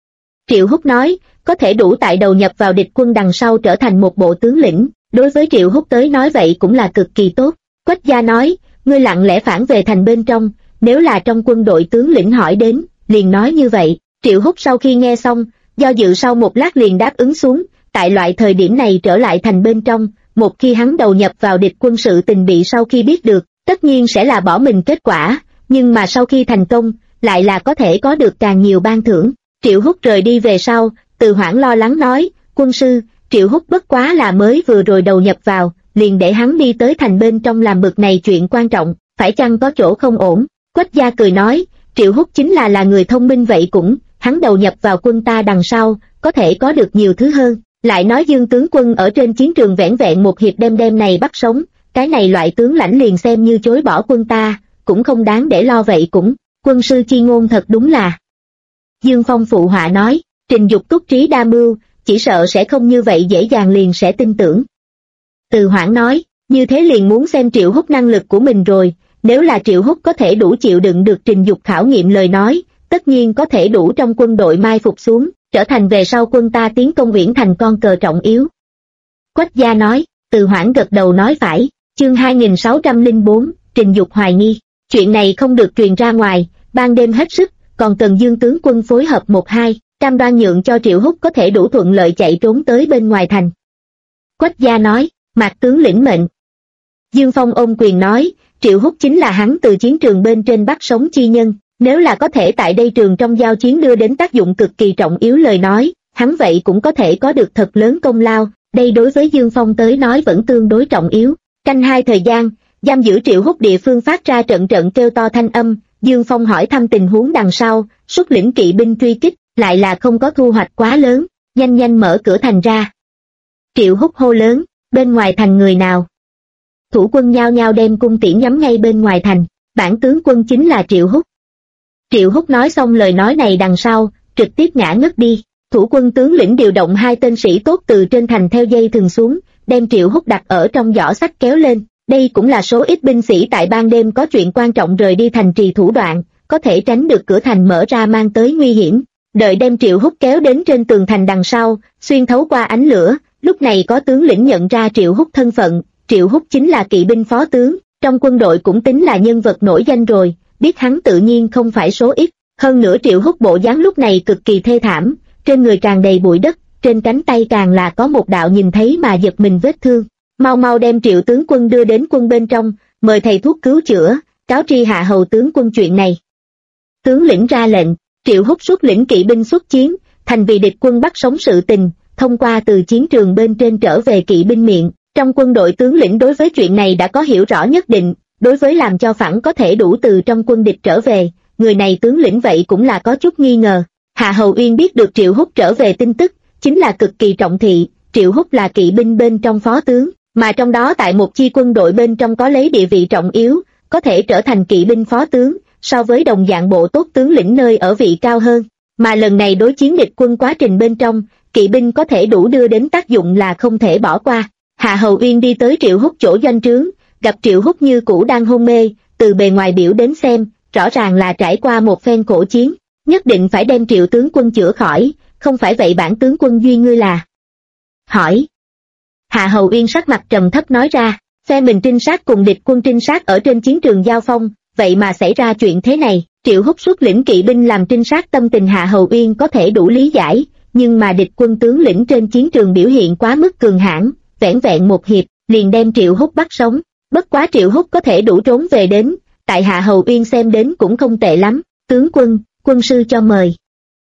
Triệu Húc nói, có thể đủ tại đầu nhập vào địch quân đằng sau trở thành một bộ tướng lĩnh, đối với Triệu Húc tới nói vậy cũng là cực kỳ tốt. Quách gia nói, ngươi lặng lẽ phản về thành bên trong, nếu là trong quân đội tướng lĩnh hỏi đến, liền nói như vậy. Triệu Húc sau khi nghe xong, do dự sau một lát liền đáp ứng xuống, tại loại thời điểm này trở lại thành bên trong, một khi hắn đầu nhập vào địch quân sự tình bị sau khi biết được, tất nhiên sẽ là bỏ mình kết quả, nhưng mà sau khi thành công, lại là có thể có được càng nhiều ban thưởng. Triệu Húc rời đi về sau, Từ Hoảng lo lắng nói, quân sư, Triệu Húc bất quá là mới vừa rồi đầu nhập vào, liền để hắn đi tới thành bên trong làm bực này chuyện quan trọng, phải chăng có chỗ không ổn? Quách gia cười nói, Triệu Húc chính là người thông minh vậy cũng, hắn đầu nhập vào quân ta đằng sau, có thể có được nhiều thứ hơn. Lại nói Dương tướng quân ở trên chiến trường vẻn vẹn một hiệp đêm này bắt sống, cái này loại tướng lãnh liền xem như chối bỏ quân ta, cũng không đáng để lo vậy cũng, quân sư chi ngôn thật đúng là. Dương Phong phụ họa nói, Trình Dục túc trí đa mưu, chỉ sợ sẽ không như vậy dễ dàng liền sẽ tin tưởng. Từ Hoảng nói, như thế liền muốn xem Triệu Húc năng lực của mình rồi, nếu là Triệu Húc có thể đủ chịu đựng được Trình Dục khảo nghiệm lời nói, tất nhiên có thể đủ trong quân đội mai phục xuống, trở thành về sau quân ta tiến công Uyển Thành con cờ trọng yếu. Quách gia nói, Từ Hoảng gật đầu nói phải, chương 2604, Trình Dục hoài nghi, chuyện này không được truyền ra ngoài, ban đêm hết sức, còn cần Dương tướng quân phối hợp 1-2, cam đoan nhượng cho Triệu Húc có thể đủ thuận lợi chạy trốn tới bên ngoài thành. Quách gia nói, Mạc tướng lĩnh mệnh. Dương Phong ôm quyền nói, Triệu Húc chính là hắn từ chiến trường bên trên bắt sống chi nhân, nếu là có thể tại đây trường trong giao chiến đưa đến tác dụng cực kỳ trọng yếu lời nói, hắn vậy cũng có thể có được thật lớn công lao, đây đối với Dương Phong tới nói vẫn tương đối trọng yếu. Canh 2 thời gian, giam giữ Triệu Húc địa phương phát ra trận trận kêu to thanh âm, Dương Phong hỏi thăm tình huống đằng sau, xuất lĩnh kỵ binh truy kích, lại là không có thu hoạch quá lớn, nhanh nhanh mở cửa thành ra. Triệu Húc hô lớn, bên ngoài thành người nào? Thủ quân nhao nhao đem cung tiễn nhắm ngay bên ngoài thành, bản tướng quân chính là Triệu Húc. Triệu Húc nói xong lời nói này đằng sau, trực tiếp ngã ngất đi. Thủ quân tướng lĩnh điều động 2 tên sĩ tốt từ trên thành theo dây thừng xuống, đem Triệu Húc đặt ở trong giỏ sách kéo lên. Đây cũng là số ít binh sĩ tại ban đêm có chuyện quan trọng rời đi thành trì thủ đoạn, có thể tránh được cửa thành mở ra mang tới nguy hiểm. Đợi đem Triệu Húc kéo đến trên tường thành đằng sau, xuyên thấu qua ánh lửa, lúc này có tướng lĩnh nhận ra Triệu Húc thân phận. Triệu Húc chính là kỵ binh phó tướng, trong quân đội cũng tính là nhân vật nổi danh rồi, biết hắn tự nhiên không phải số ít. Hơn nữa Triệu Húc bộ dáng lúc này cực kỳ thê thảm, trên người tràn đầy bụi đất, trên cánh tay càng là có một đạo nhìn thấy mà giật mình vết thương. Mau mau đem Triệu tướng quân đưa đến quân bên trong, mời thầy thuốc cứu chữa, cáo tri hạ hầu tướng quân chuyện này. Tướng lĩnh ra lệnh, Triệu Húc xuất lĩnh kỵ binh xuất chiến, thành vì địch quân bắt sống sự tình, thông qua từ chiến trường bên trên trở về kỵ binh miệng. Trong quân đội tướng lĩnh đối với chuyện này đã có hiểu rõ nhất định, đối với làm cho phản có thể đủ từ trong quân địch trở về, người này tướng lĩnh vậy cũng là có chút nghi ngờ. Hạ Hầu Uyên biết được Triệu Húc trở về tin tức, chính là cực kỳ trọng thị, Triệu Húc là kỵ binh bên trong phó tướng, mà trong đó tại một chi quân đội bên trong có lấy địa vị trọng yếu, có thể trở thành kỵ binh phó tướng, so với đồng dạng bộ tốt tướng lĩnh nơi ở vị cao hơn. Mà lần này đối chiến địch quân quá trình bên trong, kỵ binh có thể đủ đưa đến tác dụng là không thể bỏ qua. Hạ Hầu Uyên đi tới Triệu Húc chỗ doanh trướng, gặp Triệu Húc như cũ đang hôn mê, từ bề ngoài biểu đến xem, rõ ràng là trải qua một phen khổ chiến, nhất định phải đem Triệu tướng quân chữa khỏi, không phải vậy bản tướng quân duy ngươi là. Hỏi. Hạ Hầu Uyên sắc mặt trầm thấp nói ra, phe mình trinh sát cùng địch quân trinh sát ở trên chiến trường giao phong, vậy mà xảy ra chuyện thế này. Triệu Húc xuất lĩnh kỵ binh làm trinh sát tâm tình Hạ Hầu Uyên có thể đủ lý giải, nhưng mà địch quân tướng lĩnh trên chiến trường biểu hiện quá mức cường hãn, vẻn vẹn một hiệp, liền đem Triệu Húc bắt sống. Bất quá Triệu Húc có thể đủ trốn về đến, tại Hạ Hầu Uyên xem đến cũng không tệ lắm, tướng quân, quân sư cho mời.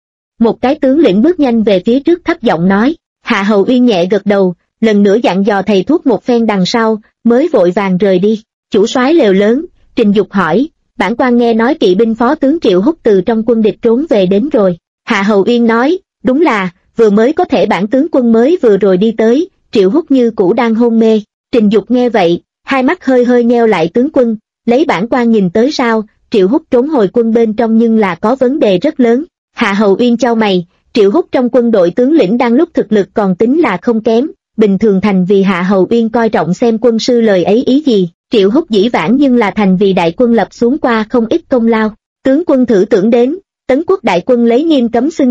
Một cái tướng lĩnh bước nhanh về phía trước thấp giọng nói, Hạ Hầu Uyên nhẹ gật đầu, lần nữa dặn dò thầy thuốc một phen đằng sau, mới vội vàng rời đi. Chủ soái lều lớn, Trình Dục hỏi, bản quan nghe nói kỵ binh phó tướng Triệu Húc từ trong quân địch trốn về đến rồi. Hạ Hầu Uyên nói, đúng là, vừa mới có thể bản tướng quân mới vừa rồi đi tới, Triệu Húc như cũ đang hôn mê. Trình Dục nghe vậy, hai mắt hơi hơi nheo lại, tướng quân, lấy bản quan nhìn tới sao, Triệu Húc trốn hồi quân bên trong nhưng là có vấn đề rất lớn. Hạ Hầu Uyên chau mày, Triệu Húc trong quân đội tướng lĩnh đang lúc thực lực còn tính là không kém, bình thường thành vì Hạ Hầu Uyên coi trọng xem quân sư lời ấy ý gì, Triệu Húc dĩ vãng nhưng là thành vì đại quân lập xuống qua không ít công lao. Tướng quân thử tưởng đến, Tấn Quốc đại quân lấy nghiêm cấm xưng danh,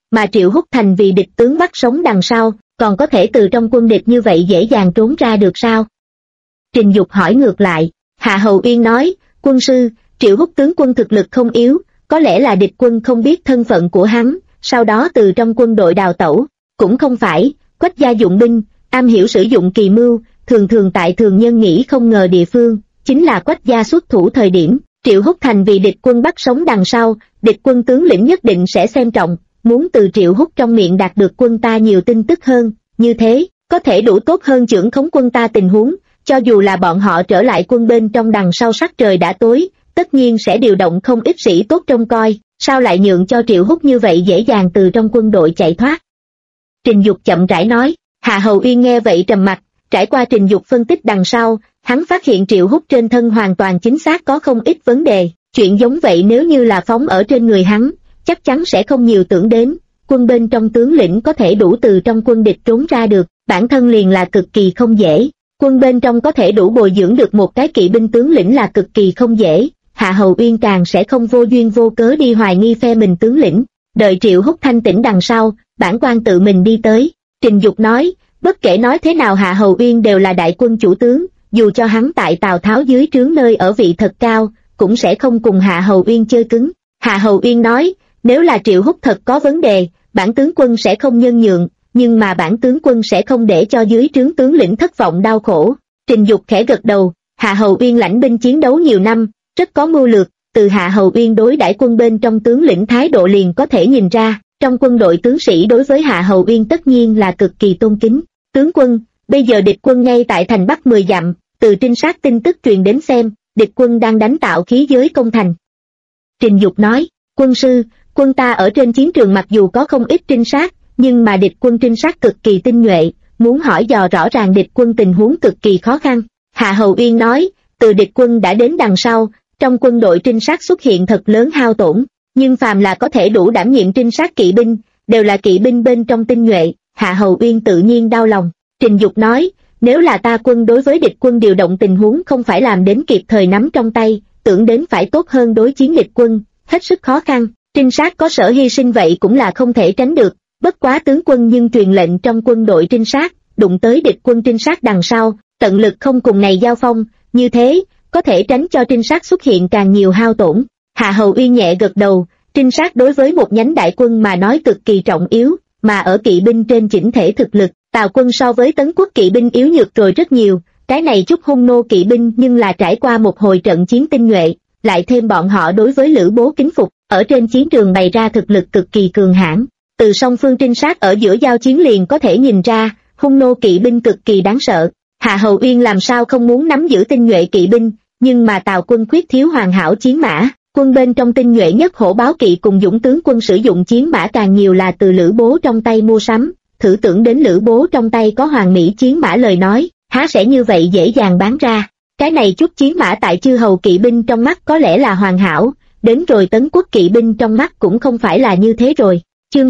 mà Triệu Húc Thành vì địch tướng bắt sống đằng sau, còn có thể từ trong quân địch như vậy dễ dàng trốn ra được sao? Trình Dục hỏi ngược lại. Hạ Hầu Uyên nói, quân sư, Triệu Húc tướng quân thực lực không yếu, có lẽ là địch quân không biết thân phận của hắn, sau đó từ trong quân đội đào tẩu. Cũng không phải, Quách gia dụng binh, am hiểu sử dụng kỳ mưu, thường thường tại thường nhân nghĩ không ngờ địa phương, chính là Quách gia xuất thủ thời điểm, Triệu Húc Thành vì địch quân bắt sống đằng sau, địch quân tướng lĩnh nhất định sẽ xem trọng, muốn từ Triệu Húc trong miệng đạt được quân ta nhiều tin tức hơn, như thế, có thể đủ tốt hơn chưởng khống quân ta tình huống, cho dù là bọn họ trở lại quân bên trong đằng sau sắc trời đã tối, tất nhiên sẽ điều động không ít sĩ tốt trông coi, sao lại nhượng cho Triệu Húc như vậy dễ dàng từ trong quân đội chạy thoát. Trình Dục chậm rãi nói. Hạ Hầu Uyên nghe vậy trầm mặt, trải qua Trình Dục phân tích đằng sau, hắn phát hiện Triệu Húc trên thân hoàn toàn chính xác có không ít vấn đề, chuyện giống vậy nếu như là phóng ở trên người hắn, chắc chắn sẽ không nhiều tưởng đến, quân bên trong tướng lĩnh có thể đủ từ trong quân địch trốn ra được, bản thân liền là cực kỳ không dễ, quân bên trong có thể đủ bồi dưỡng được một cái kỵ binh tướng lĩnh là cực kỳ không dễ, Hạ Hầu Uyên càng sẽ không vô duyên vô cớ đi hoài nghi phe mình tướng lĩnh, đợi Triệu Húc thanh tỉnh đằng sau, bản quan tự mình đi tới. Trình Dục nói, bất kể nói thế nào Hạ Hầu Uyên đều là đại quân chủ tướng, dù cho hắn tại Tào Tháo dưới trướng nơi ở vị thật cao, cũng sẽ không cùng Hạ Hầu Uyên chơi cứng. Hạ Hầu Uyên nói, nếu là Triệu Húc thật có vấn đề, bản tướng quân sẽ không nhân nhượng, nhưng mà bản tướng quân sẽ không để cho dưới trướng tướng lĩnh thất vọng đau khổ. Trình Dục khẽ gật đầu, Hạ Hầu Uyên lãnh binh chiến đấu nhiều năm, rất có mưu lược, từ Hạ Hầu Uyên đối đãi quân bên trong tướng lĩnh thái độ liền có thể nhìn ra. Trong quân đội tướng sĩ đối với Hạ Hầu Uyên tất nhiên là cực kỳ tôn kính. Tướng quân, bây giờ địch quân ngay tại thành Bắc 10 dặm, từ trinh sát tin tức truyền đến xem, địch quân đang đánh tạo khí giới công thành. Trình Dục nói, quân sư, quân ta ở trên chiến trường mặc dù có không ít trinh sát, nhưng mà địch quân trinh sát cực kỳ tinh nhuệ, muốn hỏi dò rõ ràng địch quân tình huống cực kỳ khó khăn. Hạ Hầu Uyên nói, từ địch quân đã đến đằng sau, trong quân đội trinh sát xuất hiện thật lớn hao tổn. Nhưng phàm là có thể đủ đảm nhiệm trinh sát kỵ binh, đều là kỵ binh bên trong tinh nhuệ, Hạ Hầu Uyên tự nhiên đau lòng. Trình Dục nói, nếu là ta quân đối với địch quân điều động tình huống không phải làm đến kịp thời nắm trong tay, tưởng đến phải tốt hơn đối chiến địch quân, hết sức khó khăn, trinh sát có sở hy sinh vậy cũng là không thể tránh được, bất quá tướng quân nhưng truyền lệnh trong quân đội trinh sát, đụng tới địch quân trinh sát đằng sau, tận lực không cùng này giao phong, như thế, có thể tránh cho trinh sát xuất hiện càng nhiều hao tổn. Hạ Hầu Uyên nhẹ gật đầu, trinh sát đối với một nhánh đại quân mà nói cực kỳ trọng yếu, mà ở kỵ binh trên chỉnh thể thực lực, Tào quân so với Tấn quốc kỵ binh yếu nhược rồi rất nhiều, cái này chút hung nô kỵ binh nhưng là trải qua một hồi trận chiến tinh nhuệ, lại thêm bọn họ đối với Lữ Bố kính phục, ở trên chiến trường bày ra thực lực cực kỳ cường hãn. Từ song phương trinh sát ở giữa giao chiến liền có thể nhìn ra, hung nô kỵ binh cực kỳ đáng sợ. Hạ Hầu Uyên làm sao không muốn nắm giữ tinh nhuệ kỵ binh, nhưng mà Tào quân khuyết thiếu hoàn hảo chiến mã. Quân bên trong tinh nhuệ nhất hổ báo kỵ cùng dũng tướng quân sử dụng chiến mã càng nhiều là từ Lữ Bố trong tay mua sắm, thử tưởng đến Lữ Bố trong tay có hoàn mỹ chiến mã lời nói, há sẽ như vậy dễ dàng bán ra. Cái này chút chiến mã tại chư hầu kỵ binh trong mắt có lẽ là hoàn hảo, đến rồi Tấn quốc kỵ binh trong mắt cũng không phải là như thế rồi. Chương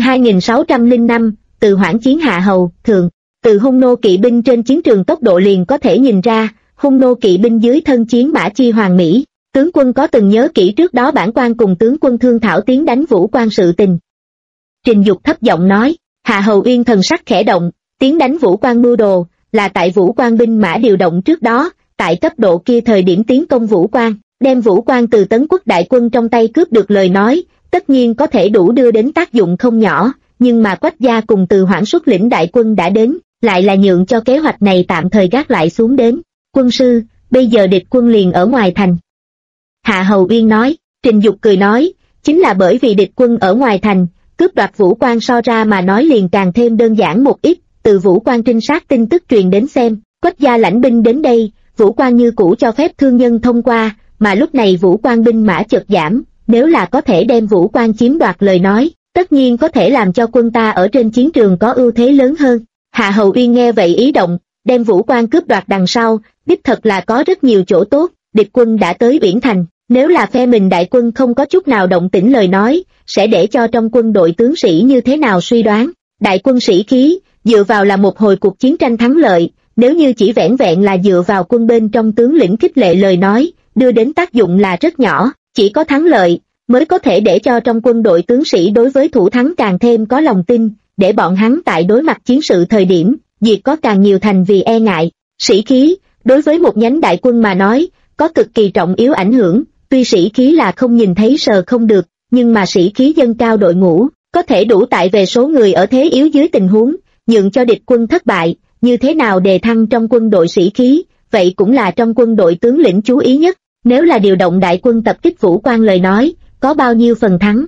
2605, từ hoãn chiến Hạ Hầu, thường, từ hung nô kỵ binh trên chiến trường tốc độ liền có thể nhìn ra, hung nô kỵ binh dưới thân chiến mã chi hoàn mỹ. Tướng quân có từng nhớ kỹ trước đó bản quan cùng tướng quân thương thảo tiến đánh Vũ Quan sự tình. Trình Dục thấp giọng nói, Hạ Hầu Uyên thần sắc khẽ động, tiến đánh Vũ Quan mưu đồ, là tại Vũ Quan binh mã điều động trước đó, tại cấp độ kia thời điểm tiến công Vũ Quan, đem Vũ Quan từ Tấn quốc đại quân trong tay cướp được lời nói, tất nhiên có thể đủ đưa đến tác dụng không nhỏ, nhưng mà Quách gia cùng Từ Hoảng xuất lĩnh đại quân đã đến, lại là nhượng cho kế hoạch này tạm thời gác lại xuống đến. Quân sư, bây giờ địch quân liền ở ngoài thành. Hạ Hầu Uyên nói. Trình Dục cười nói, chính là bởi vì địch quân ở ngoài thành, cướp đoạt Vũ Quan so ra mà nói liền càng thêm đơn giản một ít. Từ Vũ Quan trinh sát tin tức truyền đến xem, Quách gia lãnh binh đến đây, Vũ Quan như cũ cho phép thương nhân thông qua, mà lúc này Vũ Quan binh mã chợt giảm, nếu là có thể đem Vũ Quan chiếm đoạt lời nói, tất nhiên có thể làm cho quân ta ở trên chiến trường có ưu thế lớn hơn. Hạ Hầu Uyên nghe vậy ý động, đem Vũ Quan cướp đoạt đằng sau, đích thật là có rất nhiều chỗ tốt. Địch quân đã tới Uyển Thành, nếu là phe mình đại quân không có chút nào động tĩnh lời nói, sẽ để cho trong quân đội tướng sĩ như thế nào suy đoán. Đại quân sĩ khí, dựa vào là một hồi cuộc chiến tranh thắng lợi, nếu như chỉ vẻn vẹn là dựa vào quân bên trong tướng lĩnh khích lệ lời nói, đưa đến tác dụng là rất nhỏ, chỉ có thắng lợi, mới có thể để cho trong quân đội tướng sĩ đối với thủ thắng càng thêm có lòng tin, để bọn hắn tại đối mặt chiến sự thời điểm, diệt có càng nhiều thành vì e ngại. Sĩ khí, đối với một nhánh đại quân mà nói, có cực kỳ trọng yếu ảnh hưởng, tuy sĩ khí là không nhìn thấy sờ không được, nhưng mà sĩ khí dâng cao đội ngũ, có thể đủ tại về số người ở thế yếu dưới tình huống, nhượng cho địch quân thất bại, như thế nào đề thăng trong quân đội sĩ khí, vậy cũng là trong quân đội tướng lĩnh chú ý nhất. Nếu là điều động đại quân tập kích Vũ Quan lời nói, có bao nhiêu phần thắng?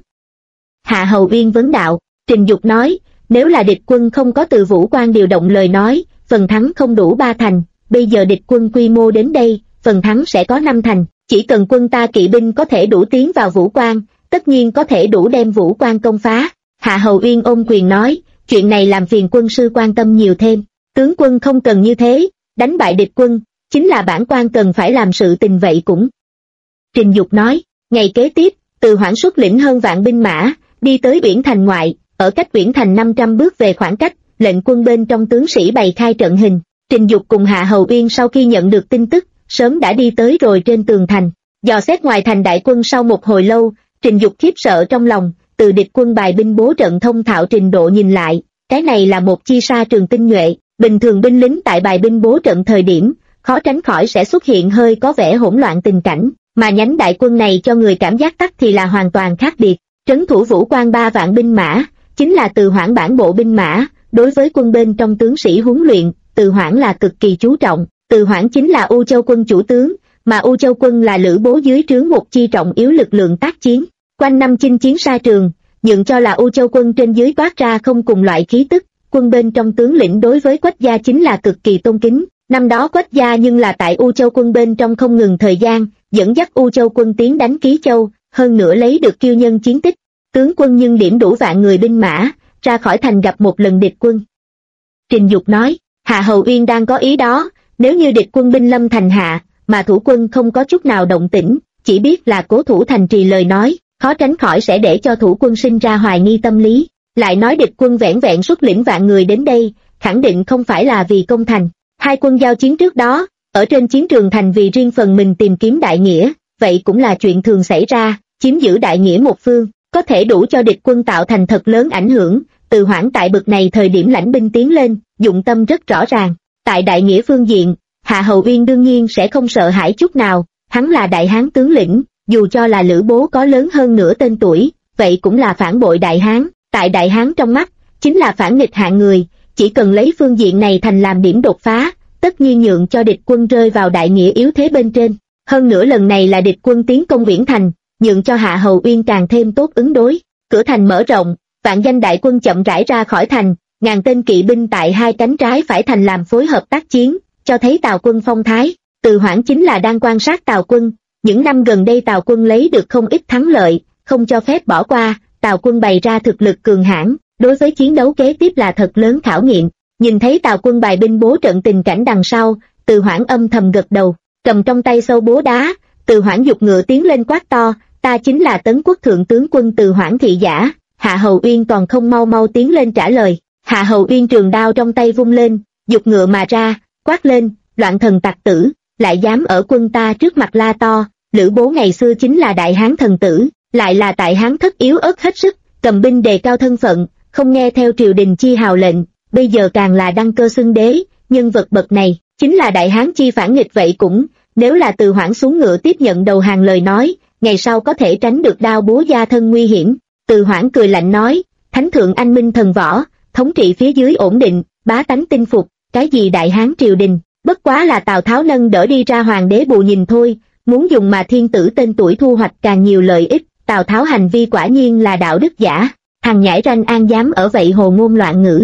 Hạ Hầu Uyên vấn đạo. Trình Dục nói, nếu là địch quân không có từ Vũ Quan điều động lời nói, phần thắng không đủ 3 thành, bây giờ địch quân quy mô đến đây, phần thắng sẽ có 5 thành, chỉ cần quân ta kỵ binh có thể đủ tiến vào Vũ Quan, tất nhiên có thể đủ đem Vũ Quan công phá. Hạ Hầu Uyên ôm quyền nói, chuyện này làm phiền quân sư quan tâm nhiều thêm, tướng quân không cần như thế, đánh bại địch quân, chính là bản quan cần phải làm sự tình vậy cũng. Trình Dục nói, ngày kế tiếp, Từ Hoảng xuất lĩnh hơn vạn binh mã, đi tới Uyển Thành ngoại, ở cách Uyển Thành 500 bước về khoảng cách, lệnh quân bên trong tướng sĩ bày khai trận hình. Trình Dục cùng Hạ Hầu Uyên sau khi nhận được tin tức, sớm đã đi tới rồi trên tường thành, dò xét ngoài thành đại quân. Sau một hồi lâu, Trình Dục khiếp sợ trong lòng, từ địch quân bài binh bố trận thông thạo trình độ nhìn lại, cái này là một chi sa trường tinh nhuệ, bình thường binh lính tại bài binh bố trận thời điểm, khó tránh khỏi sẽ xuất hiện hơi có vẻ hỗn loạn tình cảnh, mà nhánh đại quân này cho người cảm giác tắc thì là hoàn toàn khác biệt. Trấn thủ Vũ Quan 3 vạn binh mã, chính là Từ Hoảng bản bộ binh mã, đối với quân bên trong tướng sĩ huấn luyện, Từ Hoảng là cực kỳ chú trọng. Từ Hoảng chính là U Châu quân chủ tướng, mà U Châu quân là Lữ Bố dưới trướng một chi trọng yếu lực lượng tác chiến. Quanh năm chinh chiến sa trường, nhượng cho là U Châu quân trên dưới toát ra không cùng loại khí tức. Quân bên trong tướng lĩnh đối với Quách gia chính là cực kỳ tôn kính. Năm đó Quách gia nhưng là tại U Châu quân bên trong không ngừng thời gian, dẫn dắt U Châu quân tiến đánh Ký Châu, hơn nữa lấy được kiêu nhân chiến tích. Tướng quân nhưng điểm đủ vạn người binh mã, ra khỏi thành gặp một lần địch quân. Trình Dục nói, Hạ Hầu Uyên đang có ý đó, nếu như địch quân binh lâm thành hạ, mà thủ quân không có chút nào động tĩnh, chỉ biết là cố thủ thành trì lời nói, khó tránh khỏi sẽ để cho thủ quân sinh ra hoài nghi tâm lý. Lại nói địch quân vẻn vẹn xuất lĩnh vạn người đến đây, khẳng định không phải là vì công thành. Hai quân giao chiến trước đó, ở trên chiến trường thành vì riêng phần mình tìm kiếm đại nghĩa, vậy cũng là chuyện thường xảy ra, chiếm giữ đại nghĩa một phương, có thể đủ cho địch quân tạo thành thật lớn ảnh hưởng. Từ Hoảng tại bực này thời điểm lãnh binh tiến lên, dụng tâm rất rõ ràng. Tại đại nghĩa phương diện, Hạ Hầu Uyên đương nhiên sẽ không sợ hãi chút nào, hắn là đại hán tướng lĩnh, dù cho là Lữ Bố có lớn hơn nửa tên tuổi, vậy cũng là phản bội đại hán, tại đại hán trong mắt, chính là phản nghịch hạng người, chỉ cần lấy phương diện này thành làm điểm đột phá, tất nhiên nhượng cho địch quân rơi vào đại nghĩa yếu thế bên trên. Hơn nữa lần này là địch quân tiến công Uyển Thành, nhượng cho Hạ Hầu Uyên càng thêm tốt ứng đối. Cửa thành mở rộng, vạn danh đại quân chậm rãi ra khỏi thành, ngàn tên kỵ binh tại hai cánh trái phải thành làm phối hợp tác chiến, cho thấy Tào quân phong thái. Từ Hoảng chính là đang quan sát Tào quân, những năm gần đây Tào quân lấy được không ít thắng lợi, không cho phép bỏ qua. Tào quân bày ra thực lực cường hãn, đối với chiến đấu kế tiếp là thật lớn khảo nghiệm. Nhìn thấy Tào quân bài binh bố trận tình cảnh đằng sau, Từ Hoảng âm thầm gật đầu, cầm trong tay sâu bố đá, Từ Hoảng giục ngựa tiến lên quát to, ta chính là Tấn Quốc thượng tướng quân Từ Hoảng thị giả. Hạ Hầu Uyên còn không mau mau tiến lên trả lời. Hạ Hầu Uyên trường đao trong tay vung lên, giục ngựa mà ra, quát lên, loạn thần tặc tử, lại dám ở quân ta trước mặt la to. Lữ Bố ngày xưa chính là đại hán thần tử, lại là tại hán thất yếu ớt hết sức, cầm binh đề cao thân phận, không nghe theo triều đình chi hào lệnh, bây giờ càng là đăng cơ xưng đế, nhân vật bậc này, chính là đại hán chi phản nghịch vậy cũng, nếu là Từ Hoảng xuống ngựa tiếp nhận đầu hàng lời nói, ngày sau có thể tránh được đao búa gia thân nguy hiểm. Từ Hoảng cười lạnh nói, thánh thượng anh minh thần võ, thống trị phía dưới ổn định, bá tánh tinh phục, cái gì đại hán triều đình, bất quá là Tào Tháo nâng đỡ đi ra hoàng đế bù nhìn thôi, muốn dùng mà thiên tử tên tuổi thu hoạch càng nhiều lợi ích. Tào Tháo hành vi quả nhiên là đạo đức giả, thằng nhãi ranh an dám ở vậy hồ ngôn loạn ngữ.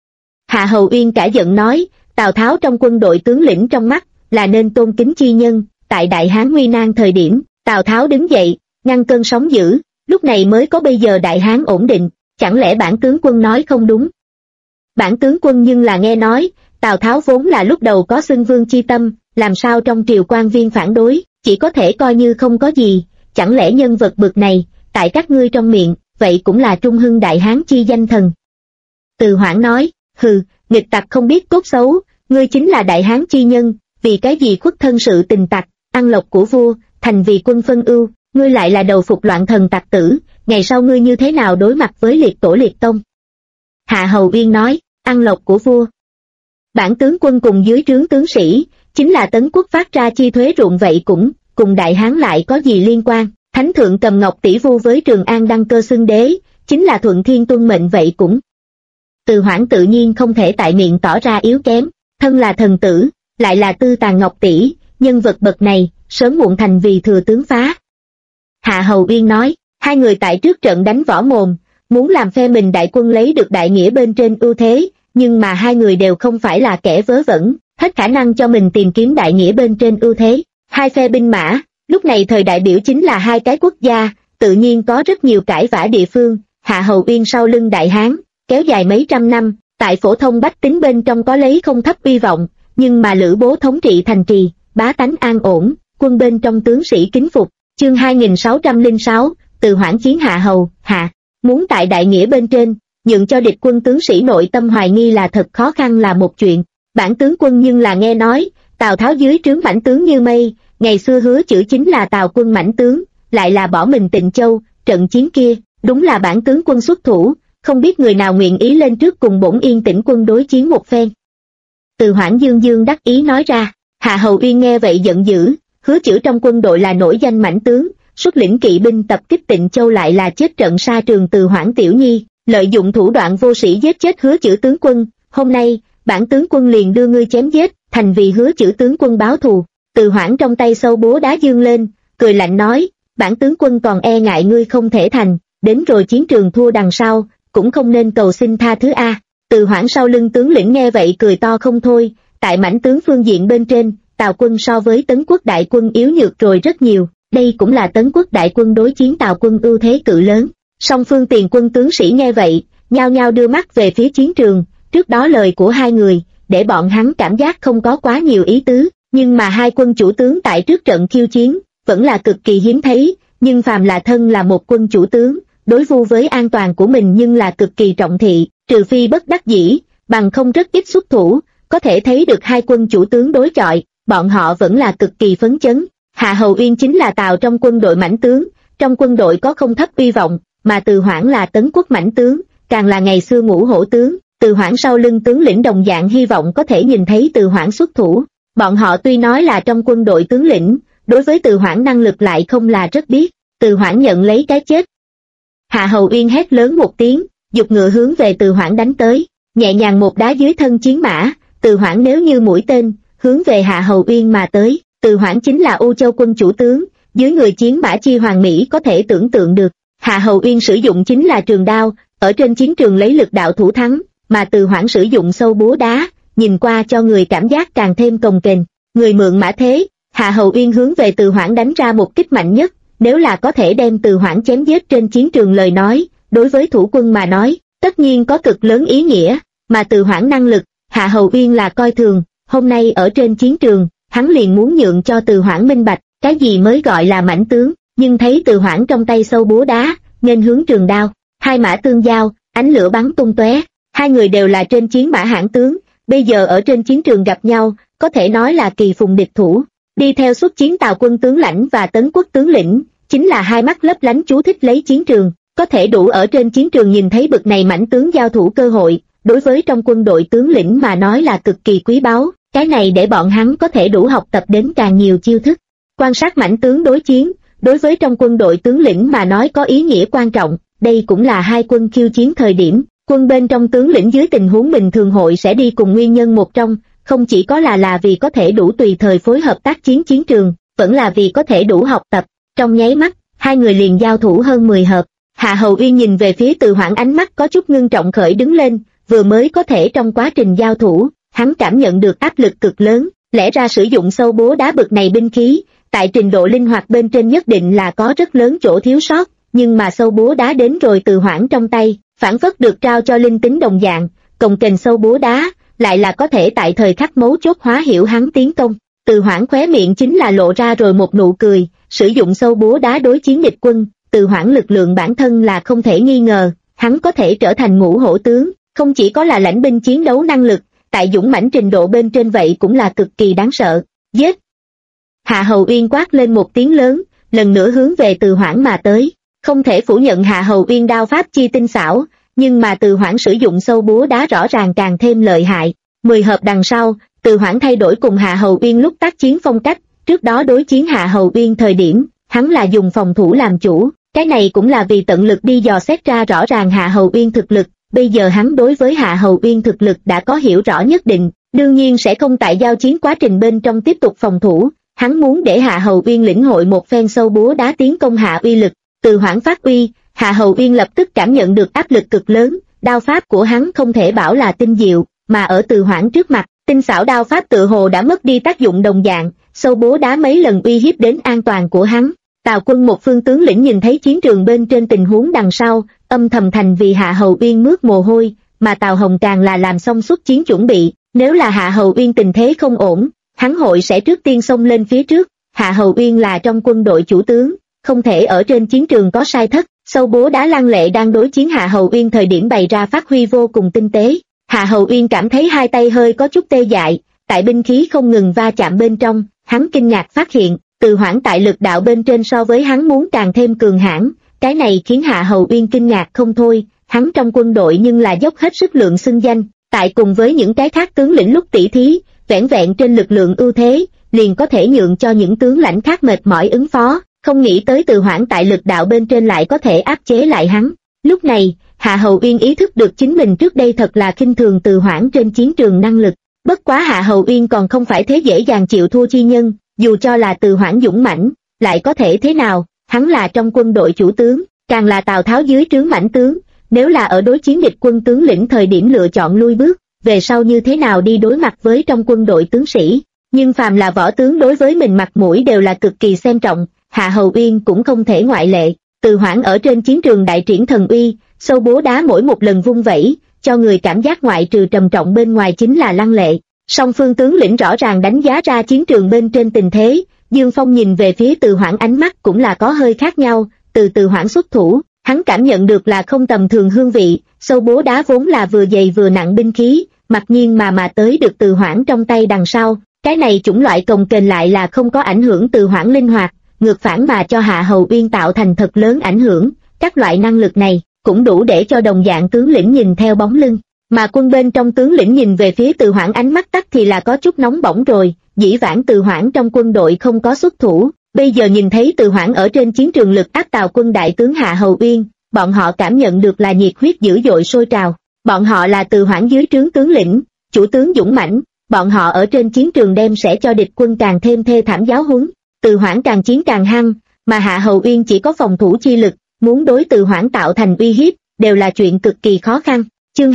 Hạ Hầu Uyên cả giận nói, Tào Tháo trong quân đội tướng lĩnh trong mắt, là nên tôn kính chi nhân, tại đại hán nguy nan thời điểm, Tào Tháo đứng dậy, ngăn cơn sóng dữ, lúc này mới có bây giờ đại hán ổn định, chẳng lẽ bản tướng quân nói không đúng? Bản tướng quân nhưng là nghe nói, Tào Tháo vốn là lúc đầu có xưng vương chi tâm, làm sao trong triều quan viên phản đối, chỉ có thể coi như không có gì, chẳng lẽ nhân vật bực này, tại các ngươi trong miệng, vậy cũng là trung hưng đại hán chi danh thần. Từ Hoảng nói, hừ, nghịch tặc không biết cốt xấu, ngươi chính là đại hán chi nhân, vì cái gì khuất thân sự tình tặc, ăn lộc của vua, thành vì quân phân ưu, ngươi lại là đầu phục loạn thần tặc tử, ngày sau ngươi như thế nào đối mặt với liệt tổ liệt tông? Hạ Hầu Uyên nói, ăn lộc của vua. Bản tướng quân cùng dưới trướng tướng sĩ, chính là Tấn quốc phát ra chi thuế ruộng vậy cũng, cùng Đại Hán lại có gì liên quan? Thánh thượng cầm ngọc tỷ vu với Trường An đăng cơ xưng đế, chính là thuận thiên tuân mệnh vậy cũng. Từ Hoảng tự nhiên không thể tại miệng tỏ ra yếu kém, thân là thần tử, lại là tư tàng ngọc tỷ, nhân vật bậc này, sớm muộn thành vì thừa tướng phá. Hạ Hầu Uyên nói, hai người tại trước trận đánh võ mồm, muốn làm phe mình đại quân lấy được đại nghĩa bên trên ưu thế, nhưng mà hai người đều không phải là kẻ vớ vẩn, hết khả năng cho mình tìm kiếm đại nghĩa bên trên ưu thế. Hai phe binh mã, lúc này thời đại biểu chính là hai cái quốc gia, tự nhiên có rất nhiều cãi vã địa phương. Hạ Hầu Uyên sau lưng Đại Hán, kéo dài mấy trăm năm, tại phổ thông bách tính bên trong có lấy không thấp uy vọng, nhưng mà Lữ Bố thống trị thành trì, bá tánh an ổn, quân bên trong tướng sĩ kính phục. Chương 2606, Từ Hoảng chiến Hạ Hầu, hạ, muốn tại đại nghĩa bên trên, nhượng cho địch quân tướng sĩ nội tâm hoài nghi là thật khó khăn là một chuyện. Bản tướng quân nhưng là nghe nói, Tào Tháo dưới trướng mãnh tướng như mây, ngày xưa hứa chữ chính là Tào quân mãnh tướng, lại là bỏ mình Tịnh Châu, trận chiến kia, đúng là bản tướng quân xuất thủ, không biết người nào nguyện ý lên trước cùng bổn Yên Tĩnh quân đối chiến một phen. Từ Hoảng dương dương đắc ý nói ra. Hạ Hầu Uyên nghe vậy giận dữ, hứa chữ trong quân đội là nổi danh mãnh tướng, xuất lĩnh kỵ binh tập kích Tịnh Châu lại là chết trận sa trường Từ Hoảng tiểu nhi, lợi dụng thủ đoạn vô sĩ giết chết hứa chữ tướng quân, hôm nay, bản tướng quân liền đưa ngươi chém giết, thành vì hứa chữ tướng quân báo thù. Từ Hoảng trong tay sâu búa đá dương lên, cười lạnh nói, bản tướng quân còn e ngại ngươi không thể thành, đến rồi chiến trường thua đằng sau, cũng không nên cầu xin tha thứ a. Từ Hoảng sau lưng tướng lĩnh nghe vậy cười to không thôi, tại mãnh tướng phương diện bên trên, Tào quân so với Tấn quốc đại quân yếu nhược rồi rất nhiều, đây cũng là Tấn quốc đại quân đối chiến Tào quân ưu thế cự lớn. Song phương tiền quân tướng sĩ nghe vậy, nhao nhao đưa mắt về phía chiến trường, trước đó lời của hai người, để bọn hắn cảm giác không có quá nhiều ý tứ, nhưng mà hai quân chủ tướng tại trước trận khiêu chiến, vẫn là cực kỳ hiếm thấy, nhưng phàm là thân là một quân chủ tướng, đối vu với an toàn của mình nhưng là cực kỳ trọng thị, trừ phi bất đắc dĩ, bằng không rất ít xuất thủ, có thể thấy được hai quân chủ tướng đối chọi, bọn họ vẫn là cực kỳ phấn chấn. Hạ Hầu Uyên chính là Tào trong quân đội mãnh tướng, trong quân đội có không thấp uy vọng, mà Từ Hoảng là Tấn quốc mãnh tướng, càng là ngày xưa ngũ hổ tướng. Từ Hoảng sau lưng tướng lĩnh đồng dạng hy vọng có thể nhìn thấy Từ Hoảng xuất thủ. Bọn họ tuy nói là trong quân đội tướng lĩnh, đối với Từ Hoảng năng lực lại không là rất biết. Từ Hoảng nhận lấy cái chết. Hạ Hầu Uyên hét lớn một tiếng, giục ngựa hướng về Từ Hoảng đánh tới, nhẹ nhàng một đá dưới thân chiến mã, Từ Hoảng nếu như mũi tên, hướng về Hạ Hầu Uyên mà tới. Từ Hoảng chính là U Châu quân chủ tướng, dưới người chiến mã chi hoàng mỹ có thể tưởng tượng được. Hạ Hầu Uyên sử dụng chính là trường đao, ở trên chiến trường lấy lực đạo thủ thắng, mà Từ Hoảng sử dụng sâu búa đá, nhìn qua cho người cảm giác càng thêm cồng kềnh. Người mượn mã thế, Hạ Hầu Uyên hướng về Từ Hoảng đánh ra một kích mạnh nhất, nếu là có thể đem Từ Hoảng chém giết trên chiến trường lời nói, đối với thủ quân mà nói, tất nhiên có cực lớn ý nghĩa, mà Từ Hoảng năng lực, Hạ Hầu Uyên là coi thường, hôm nay ở trên chiến trường, hắn liền muốn nhượng cho Từ Hoảng minh bạch, cái gì mới gọi là mãnh tướng, nhưng thấy Từ Hoảng trong tay sâu búa đá, nên hướng trường đao, hai mã tương giao, ánh lửa bắn tung tóe, hai người đều là trên chiến mã hãn tướng, bây giờ ở trên chiến trường gặp nhau, có thể nói là kỳ phùng địch thủ. Đi theo xuất chiến Tào quân tướng lãnh và Tấn quốc tướng lĩnh, chính là hai mắt lấp lánh chú thích lấy chiến trường, có thể đủ ở trên chiến trường nhìn thấy bực này mãnh tướng giao thủ cơ hội, đối với trong quân đội tướng lĩnh mà nói là cực kỳ quý báu, cái này để bọn hắn có thể đủ học tập đến càng nhiều chiêu thức. Quan sát mãnh tướng đối chiến, đối với trong quân đội tướng lĩnh mà nói có ý nghĩa quan trọng, đây cũng là hai quân khiêu chiến thời điểm, quân bên trong tướng lĩnh dưới tình huống bình thường hội sẽ đi cùng nguyên nhân một trong, không chỉ có là vì có thể đủ tùy thời phối hợp tác chiến chiến trường, vẫn là vì có thể đủ học tập. Trong nháy mắt, hai người liền giao thủ hơn 10 hợp. Hạ Hầu Uyên nhìn về phía Từ Hoảng ánh mắt có chút ngưng trọng khởi đứng lên, vừa mới có thể trong quá trình giao thủ, hắn cảm nhận được áp lực cực lớn, lẽ ra sử dụng sâu búa đá bực này binh khí, tại trình độ linh hoạt bên trên nhất định là có rất lớn chỗ thiếu sót, nhưng mà sâu búa đá đến rồi Từ Hoảng trong tay, phản phất được trao cho linh tính đồng dạng, cồng kềnh sâu búa đá, lại là có thể tại thời khắc mấu chốt hóa hiểu hắn tiến công. Từ Hoảng khóe miệng chính là lộ ra rồi một nụ cười, sử dụng sâu búa đá đối chiến địch quân, Từ Hoảng lực lượng bản thân là không thể nghi ngờ, hắn có thể trở thành ngũ hổ tướng, không chỉ có là lãnh binh chiến đấu năng lực, tại dũng mãnh trình độ bên trên vậy cũng là cực kỳ đáng sợ. Giết! Hạ Hầu Uyên quát lên một tiếng lớn, lần nữa hướng về Từ Hoảng mà tới. Không thể phủ nhận Hạ Hầu Uyên đao pháp chi tinh xảo, nhưng mà Từ Hoảng sử dụng sâu búa đá rõ ràng càng thêm lợi hại. 10 hợp đằng sau, Từ Hoảng thay đổi cùng Hạ Hầu Uyên lúc tác chiến phong cách. Trước đó đối chiến Hạ Hầu Uyên thời điểm, hắn là dùng phòng thủ làm chủ, cái này cũng là vì tận lực đi dò xét ra rõ ràng Hạ Hầu Uyên thực lực. Bây giờ hắn đối với Hạ Hầu Uyên thực lực đã có hiểu rõ nhất định, đương nhiên sẽ không tại giao chiến quá trình bên trong tiếp tục phòng thủ, hắn muốn để Hạ Hầu Uyên lĩnh hội một phen sâu búa đá tiến công hạ uy lực. Từ Hoảng phát uy, Hạ Hầu Uyên lập tức cảm nhận được áp lực cực lớn, đao pháp của hắn không thể bảo là tinh diệu, mà ở Từ Hoảng trước mặt, tinh xảo đao pháp tự hồ đã mất đi tác dụng đồng dạng, sâu búa đá mấy lần uy hiếp đến an toàn của hắn. Tào Quân một phương tướng lĩnh nhìn thấy chiến trường bên trên tình huống đằng sau, âm thầm thành vì Hạ Hầu Uyên mướt mồ hôi, mà Tào Hồng càng là làm xong xuất chiến chuẩn bị, nếu là Hạ Hầu Uyên tình thế không ổn, hắn hội sẽ trước tiên xông lên phía trước. Hạ Hầu Uyên là trong quân đội chủ tướng, không thể ở trên chiến trường có sai thất. Sâu búa đá Lăng Lệ đang đối chiến Hạ Hầu Uyên thời điểm bày ra phát huy vô cùng tinh tế. Hạ Hầu Uyên cảm thấy hai tay hơi có chút tê dại, tại binh khí không ngừng va chạm bên trong, hắn kinh ngạc phát hiện, Từ Hoảng tại lực đạo bên trên so với hắn muốn càng thêm cường hãn, cái này khiến Hạ Hầu Uyên kinh ngạc không thôi. Hắn trong quân đội nhưng là dốc hết sức lượng xưng danh, tại cùng với những cái khác tướng lĩnh lúc tỷ thí, vẻn vẹn trên lực lượng ưu thế, liền có thể nhượng cho những tướng lãnh khác mệt mỏi ứng phó, không nghĩ tới Từ Hoảng tại lực đạo bên trên lại có thể áp chế lại hắn. Lúc này, Hạ Hầu Uyên ý thức được chính mình trước đây thật là khinh thường Từ Hoảng trên chiến trường năng lực, bất quá Hạ Hầu Uyên còn không phải thế dễ dàng chịu thua chi nhân, dù cho là Từ Hoảng dũng mãnh, lại có thể thế nào, hắn là trong quân đội chủ tướng, càng là Tào Tháo dưới trướng mãnh tướng, nếu là ở đối chiến địch quân tướng lĩnh thời điểm lựa chọn lui bước, về sau như thế nào đi đối mặt với trong quân đội tướng sĩ. Nhưng phàm là võ tướng đối với mình mặt mũi đều là cực kỳ xem trọng, Hạ Hầu Uyên cũng không thể ngoại lệ. Từ Hoảng ở trên chiến trường đại triển thần uy, sâu búa đá mỗi một lần vung vẩy, cho người cảm giác ngoại trừ trầm trọng bên ngoài chính là lăng lệ. Song phương tướng lĩnh rõ ràng đánh giá ra chiến trường bên trên tình thế, Dương Phong nhìn về phía Từ Hoảng ánh mắt cũng là có hơi khác nhau. Từ Hoảng xuất thủ, hắn cảm nhận được là không tầm thường hương vị, sâu búa đá vốn là vừa dày vừa nặng binh khí, mặc nhiên mà tới được Từ Hoảng trong tay đằng sau, cái này chủng loại cồng kềnh lại là không có ảnh hưởng Từ Hoảng linh hoạt, ngược phản mà cho Hạ Hầu Uyên tạo thành thật lớn ảnh hưởng. Các loại năng lực này cũng đủ để cho đồng dạng tướng lĩnh nhìn theo bóng lưng, mà quân bên trong tướng lĩnh nhìn về phía Từ Hoảng ánh mắt tắc thì là có chút nóng bỏng rồi. Dĩ vãng Từ Hoảng trong quân đội không có xuất thủ, bây giờ nhìn thấy Từ Hoảng ở trên chiến trường lực áp Tào quân đại tướng Hạ Hầu Uyên, bọn họ cảm nhận được là nhiệt huyết dữ dội sôi trào. Bọn họ là Từ Hoảng dưới trướng tướng lĩnh, chủ tướng dũng mãnh, bọn họ ở trên chiến trường đem sẽ cho địch quân càng thêm thê thảm giáo huấn. Từ Hoảng càng chiến càng hăng, mà Hạ Hầu Uyên chỉ có phòng thủ chi lực, muốn đối Từ Hoảng tạo thành uy hiếp, đều là chuyện cực kỳ khó khăn. Chương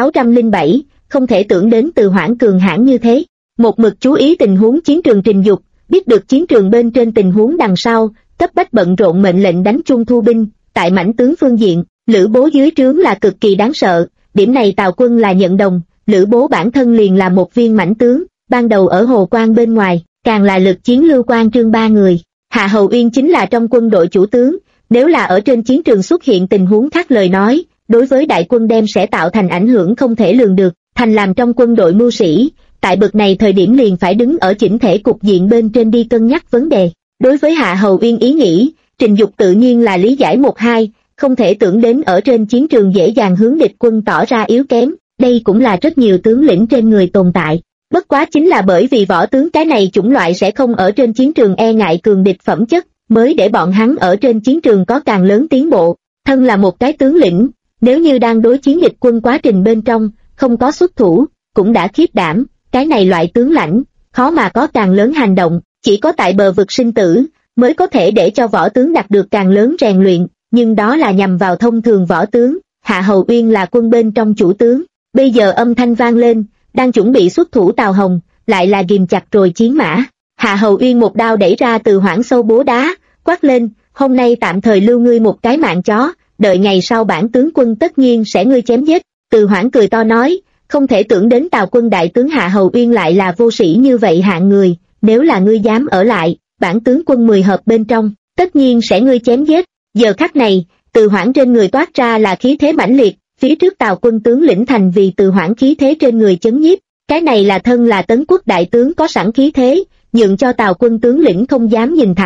2607, không thể tưởng đến Từ Hoảng cường hãn như thế. Một mực chú ý tình huống chiến trường Trình Dục, biết được chiến trường bên trên tình huống đằng sau, cấp bách bận rộn mệnh lệnh đánh chung thu binh. Tại mãnh tướng phương diện, Lữ Bố dưới trướng là cực kỳ đáng sợ, điểm này Tào quân là nhận đồng. Lữ Bố bản thân liền là một viên mãnh tướng, ban đầu ở Hồ Quan bên ngoài, càng là lực chiến Lưu Quan Trương ba người. Hạ Hầu Uyên chính là trong quân đội chủ tướng, nếu là ở trên chiến trường xuất hiện tình huống khác lời nói, đối với đại quân đem sẽ tạo thành ảnh hưởng không thể lường được. Thành làm trong quân đội mưu sĩ, tại bậc này thời điểm liền phải đứng ở chỉnh thể cục diện bên trên đi cân nhắc vấn đề. Đối với Hạ Hầu Uyên ý nghĩ, Trình Dục tự nhiên là lý giải một hai, không thể tưởng đến ở trên chiến trường dễ dàng hướng địch quân tỏ ra yếu kém, đây cũng là rất nhiều tướng lĩnh trên người tồn tại. Bất quá chính là bởi vì võ tướng cái này chủng loại sẽ không ở trên chiến trường e ngại cường địch phẩm chất, mới để bọn hắn ở trên chiến trường có càng lớn tiến bộ. Thân là một cái tướng lĩnh, nếu như đang đối chiến địch quân quá trình bên trong, không có xuất thủ, cũng đã khiếp đảm, cái này loại tướng lãnh, khó mà có càng lớn hành động, chỉ có tại bờ vực sinh tử, mới có thể để cho võ tướng đạt được càng lớn rèn luyện, nhưng đó là nhằm vào thông thường võ tướng. Hạ Hầu Uyên là quân bên trong chủ tướng, bây giờ âm thanh vang lên, đang chuẩn bị xuất thủ Tào Hồng, lại là ghim chặt rồi chiến mã. Hạ Hầu Uyên một đao đẩy ra Từ Hoảng sâu búa đá, quát lên, hôm nay tạm thời lưu ngươi một cái mạng chó, đợi ngày sau bản tướng quân tất nhiên sẽ ngươi chém giết. Từ Hoảng cười to nói, không thể tưởng đến Tào quân đại tướng Hạ Hầu Uyên lại là vô sĩ như vậy hạng người, nếu là ngươi dám ở lại, bản tướng quân 10 hợp bên trong, tất nhiên sẽ ngươi chém giết. Giờ khắc này, Từ Hoảng trên người toát ra là khí thế mãnh liệt, phía trước Tào quân tướng lĩnh thành vì Từ Hoảng khí thế trên người chấn nhiếp, cái này là thân là Tấn Quốc đại tướng có sẵn khí thế, nhượng cho Tào quân tướng lĩnh không dám nhìn thẳng,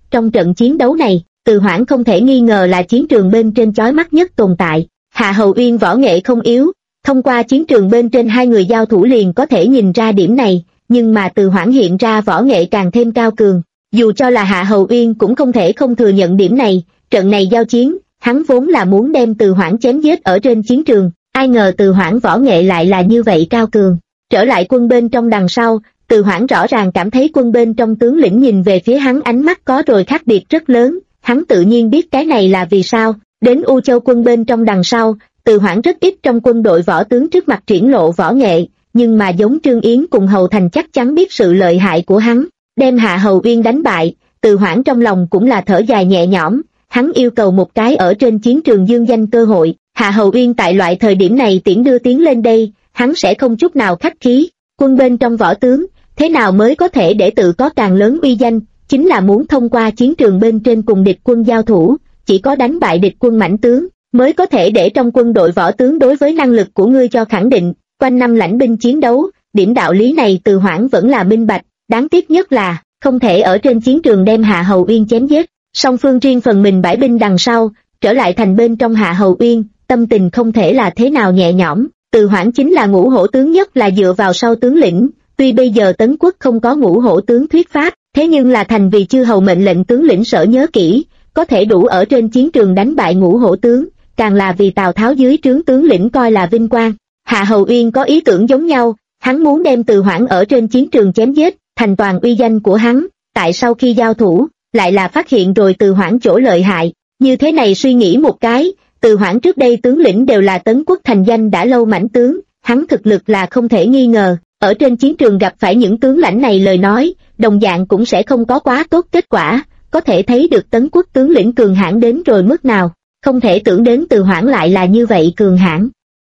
Trong trận chiến đấu này, Từ Hoãn không thể nghi ngờ là chiến trường bên trên chói mắt nhất tồn tại. Hạ Hầu Uyên võ nghệ không yếu, thông qua chiến trường bên trên hai người giao thủ liền có thể nhìn ra điểm này, nhưng mà Từ Hoãn hiện ra võ nghệ càng thêm cao cường. Dù cho là Hạ Hầu Uyên cũng không thể không thừa nhận điểm này. Trận này giao chiến, hắn vốn là muốn đem Từ Hoãn chém giết ở trên chiến trường, ai ngờ Từ Hoãn võ nghệ lại là như vậy cao cường. Trở lại quân bên trong đằng sau, Từ Hoãn rõ ràng cảm thấy quân bên trong tướng lĩnh nhìn về phía hắn ánh mắt có rồi khác biệt rất lớn, hắn tự nhiên biết cái này là vì sao. Đến U Châu quân bên trong đằng sau, Từ Hoãn rất ít trong quân đội võ tướng trước mặt triển lộ võ nghệ, nhưng mà giống Trương Yến cùng Hầu Thành chắc chắn biết sự lợi hại của hắn. Đem Hạ Hầu Uyên đánh bại, Từ Hoãn trong lòng cũng là thở dài nhẹ nhõm, hắn yêu cầu một cái ở trên chiến trường dương danh cơ hội. Hạ Hầu Uyên tại loại thời điểm này tiễn đưa tiến lên đây, hắn sẽ không chút nào khách khí. Quân bên trong võ tướng, thế nào mới có thể để tự có càng lớn uy danh, chính là muốn thông qua chiến trường bên trên cùng địch quân giao thủ, chỉ có đánh bại địch quân mãnh tướng, mới có thể để trong quân đội võ tướng đối với năng lực của ngươi cho khẳng định. Quanh năm lãnh binh chiến đấu, điểm đạo lý này Từ Hoãn vẫn là minh bạch, đáng tiếc nhất là không thể ở trên chiến trường đem Hạ Hầu Uyên chém giết. Song phương riêng phần mình bãi binh đằng sau, trở lại thành bên trong. Hạ Hầu Uyên tâm tình không thể là thế nào nhẹ nhõm. Từ Hoãn chính là ngũ hổ tướng, nhất là dựa vào sau tướng lĩnh, tuy bây giờ Tấn Quốc không có ngũ hổ tướng thuyết pháp, thế nhưng là thành vì chư hầu mệnh lệnh tướng lĩnh Sở nhớ kỹ, có thể đủ ở trên chiến trường đánh bại ngũ hổ tướng, càng là vì Tào Tháo dưới trướng tướng lĩnh coi là vinh quang. Hạ Hầu Uyên có ý tưởng giống nhau, hắn muốn đem Từ Hoãn ở trên chiến trường chém giết, thành toàn uy danh của hắn. Tại sau khi giao thủ, lại là phát hiện rồi Từ Hoãn chỗ lợi hại, như thế này suy nghĩ một cái, Từ Hoãn trước đây tướng lĩnh đều là Tấn Quốc thành danh đã lâu mãnh tướng, hắn thực lực là không thể nghi ngờ, ở trên chiến trường gặp phải những tướng lãnh này lời nói, đồng dạng cũng sẽ không có quá tốt kết quả, có thể thấy được Tấn Quốc tướng lĩnh cường hãn đến rồi mức nào, không thể tưởng đến Từ Hoãn lại là như vậy cường hãn.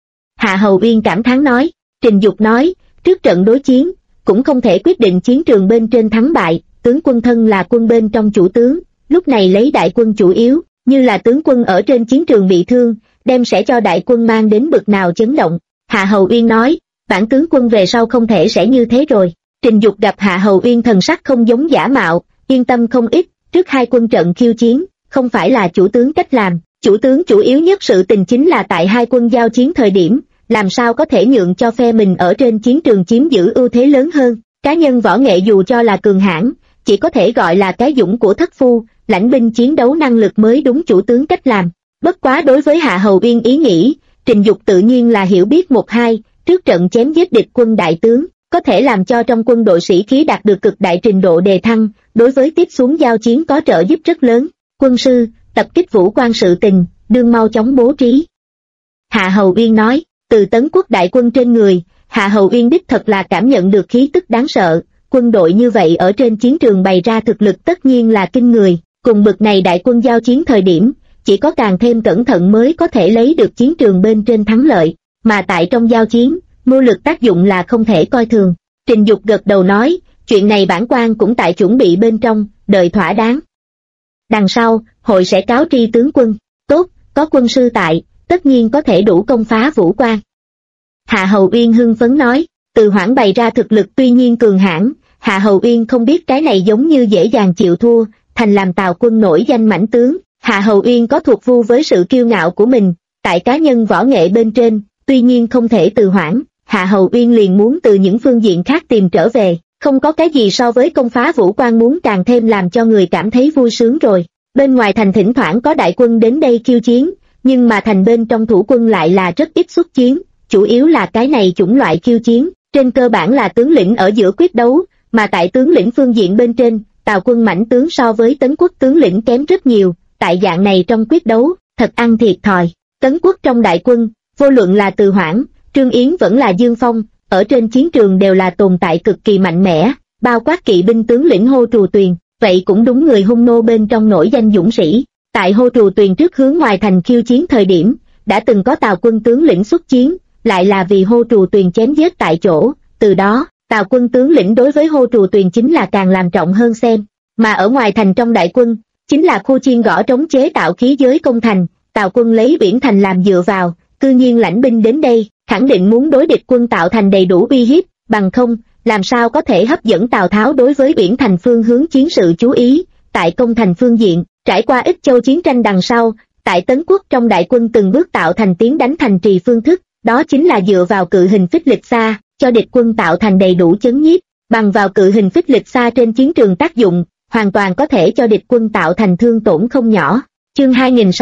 Hạ Hầu Uyên cảm thán nói. Trình Dục nói, trước trận đối chiến, cũng không thể quyết định chiến trường bên trên thắng bại, tướng quân thân là quân bên trong chủ tướng, lúc này lấy đại quân chủ yếu, như là tướng quân ở trên chiến trường bị thương, đem sẽ cho đại quân mang đến bực nào chấn động. Hạ Hầu Uyên nói, bản tướng quân về sau không thể sẽ như thế rồi. Trình Dục gặp Hạ Hầu Uyên thần sắc không giống giả mạo, yên tâm không ít, trước hai quân trận khiêu chiến, không phải là chủ tướng cách làm, chủ tướng chủ yếu nhất sự tình chính là tại hai quân giao chiến thời điểm, làm sao có thể nhượng cho phe mình ở trên chiến trường chiếm giữ ưu thế lớn hơn. Cá nhân võ nghệ dù cho là cường hãn, chỉ có thể gọi là cái dũng của thất phu, lãnh binh chiến đấu năng lực mới đúng chủ tướng cách làm. Bất quá đối với Hạ Hầu Uyên ý nghĩ, Trình Dục tự nhiên là hiểu biết một hai, trước trận chém giết địch quân đại tướng, có thể làm cho trong quân đội sĩ khí đạt được cực đại trình độ đề thăng, đối với tiếp xuống giao chiến có trợ giúp rất lớn. Quân sư, tập kích Vũ Quan sự tình, đương mau chóng bố trí. Hạ Hầu Uyên nói, từ Tấn Quốc đại quân trên người, Hạ Hầu Uyên đích thật là cảm nhận được khí tức đáng sợ, quân đội như vậy ở trên chiến trường bày ra thực lực tất nhiên là kinh người, cùng bực này đại quân giao chiến thời điểm, chỉ có càng thêm cẩn thận mới có thể lấy được chiến trường bên trên thắng lợi, mà tại trong giao chiến, mưu lực tác dụng là không thể coi thường. Trình Dục gật đầu nói, chuyện này bản quan cũng tại chuẩn bị bên trong, đợi thỏa đáng. Đằng sau, hội sẽ cáo tri tướng quân, tốt, có quân sư tại, tất nhiên có thể đủ công phá Vũ Quan. Hạ Hầu Uyên hưng phấn nói, Từ Hoãn bày ra thực lực tuy nhiên cường hãn, Hạ Hầu Uyên không biết cái này giống như dễ dàng chịu thua, thành làm Tào quân nổi danh mãnh tướng. Hạ Hầu Uyên có thuộc vu với sự kiêu ngạo của mình, tại cá nhân võ nghệ bên trên, tuy nhiên không thể Từ Hoãn, Hạ Hầu Uyên liền muốn từ những phương diện khác tìm trở về, không có cái gì so với công phá Vũ Quan muốn càng thêm làm cho người cảm thấy vui sướng rồi. Bên ngoài thành thỉnh thoảng có đại quân đến đây khiêu chiến, nhưng mà thành bên trong thủ quân lại là rất ít xuất chiến, chủ yếu là cái này chủng loại khiêu chiến, trên cơ bản là tướng lĩnh ở giữa quyết đấu, mà tại tướng lĩnh phương diện bên trên, Tào quân mãnh tướng so với Tấn Quốc tướng lĩnh kém rất nhiều, tại dạng này trong quyết đấu, thật ăn thiệt thòi. Tấn Quốc trong đại quân, vô luận là Từ Hoãn, Trương Yến vẫn là Dương Phong, ở trên chiến trường đều là tồn tại cực kỳ mạnh mẽ, bao quát kỵ binh tướng lĩnh Hô Trù Tuyền, vậy cũng đúng người Hung nô bên trong nổi danh dũng sĩ. Tại Hô Trù Tuyền trước hướng ngoài thành khiêu chiến thời điểm, đã từng có Tào quân tướng lĩnh xuất chiến, lại là vì Hô Trù Tuyền chém giết tại chỗ, từ đó, Tào quân tướng lĩnh đối với Hô Trù Tuyền chính là càng làm trọng hơn xem, mà ở ngoài thành trong đại quân, chính là khu chiên gõ trống chế tạo khí giới công thành, Tào quân lấy Uyển Thành làm dựa vào, cư nhiên lãnh binh đến đây, khẳng định muốn đối địch quân tạo thành đầy đủ uy hiếp, bằng không, làm sao có thể hấp dẫn Tào Tháo đối với Uyển Thành phương hướng chiến sự chú ý, tại công thành phương diện, trải qua Ích Châu chiến tranh đằng sau, tại Tấn Quốc trong đại quân từng bước tạo thành tiến đánh thành trì phương thức, đó chính là dựa vào cự hình phích lịch xa, cho địch quân tạo thành đầy đủ chấn nhiếp, bằng vào cự hình phích lịch xa trên chiến trường tác dụng, hoàn toàn có thể cho địch quân tạo thành thương tổn không nhỏ. Chương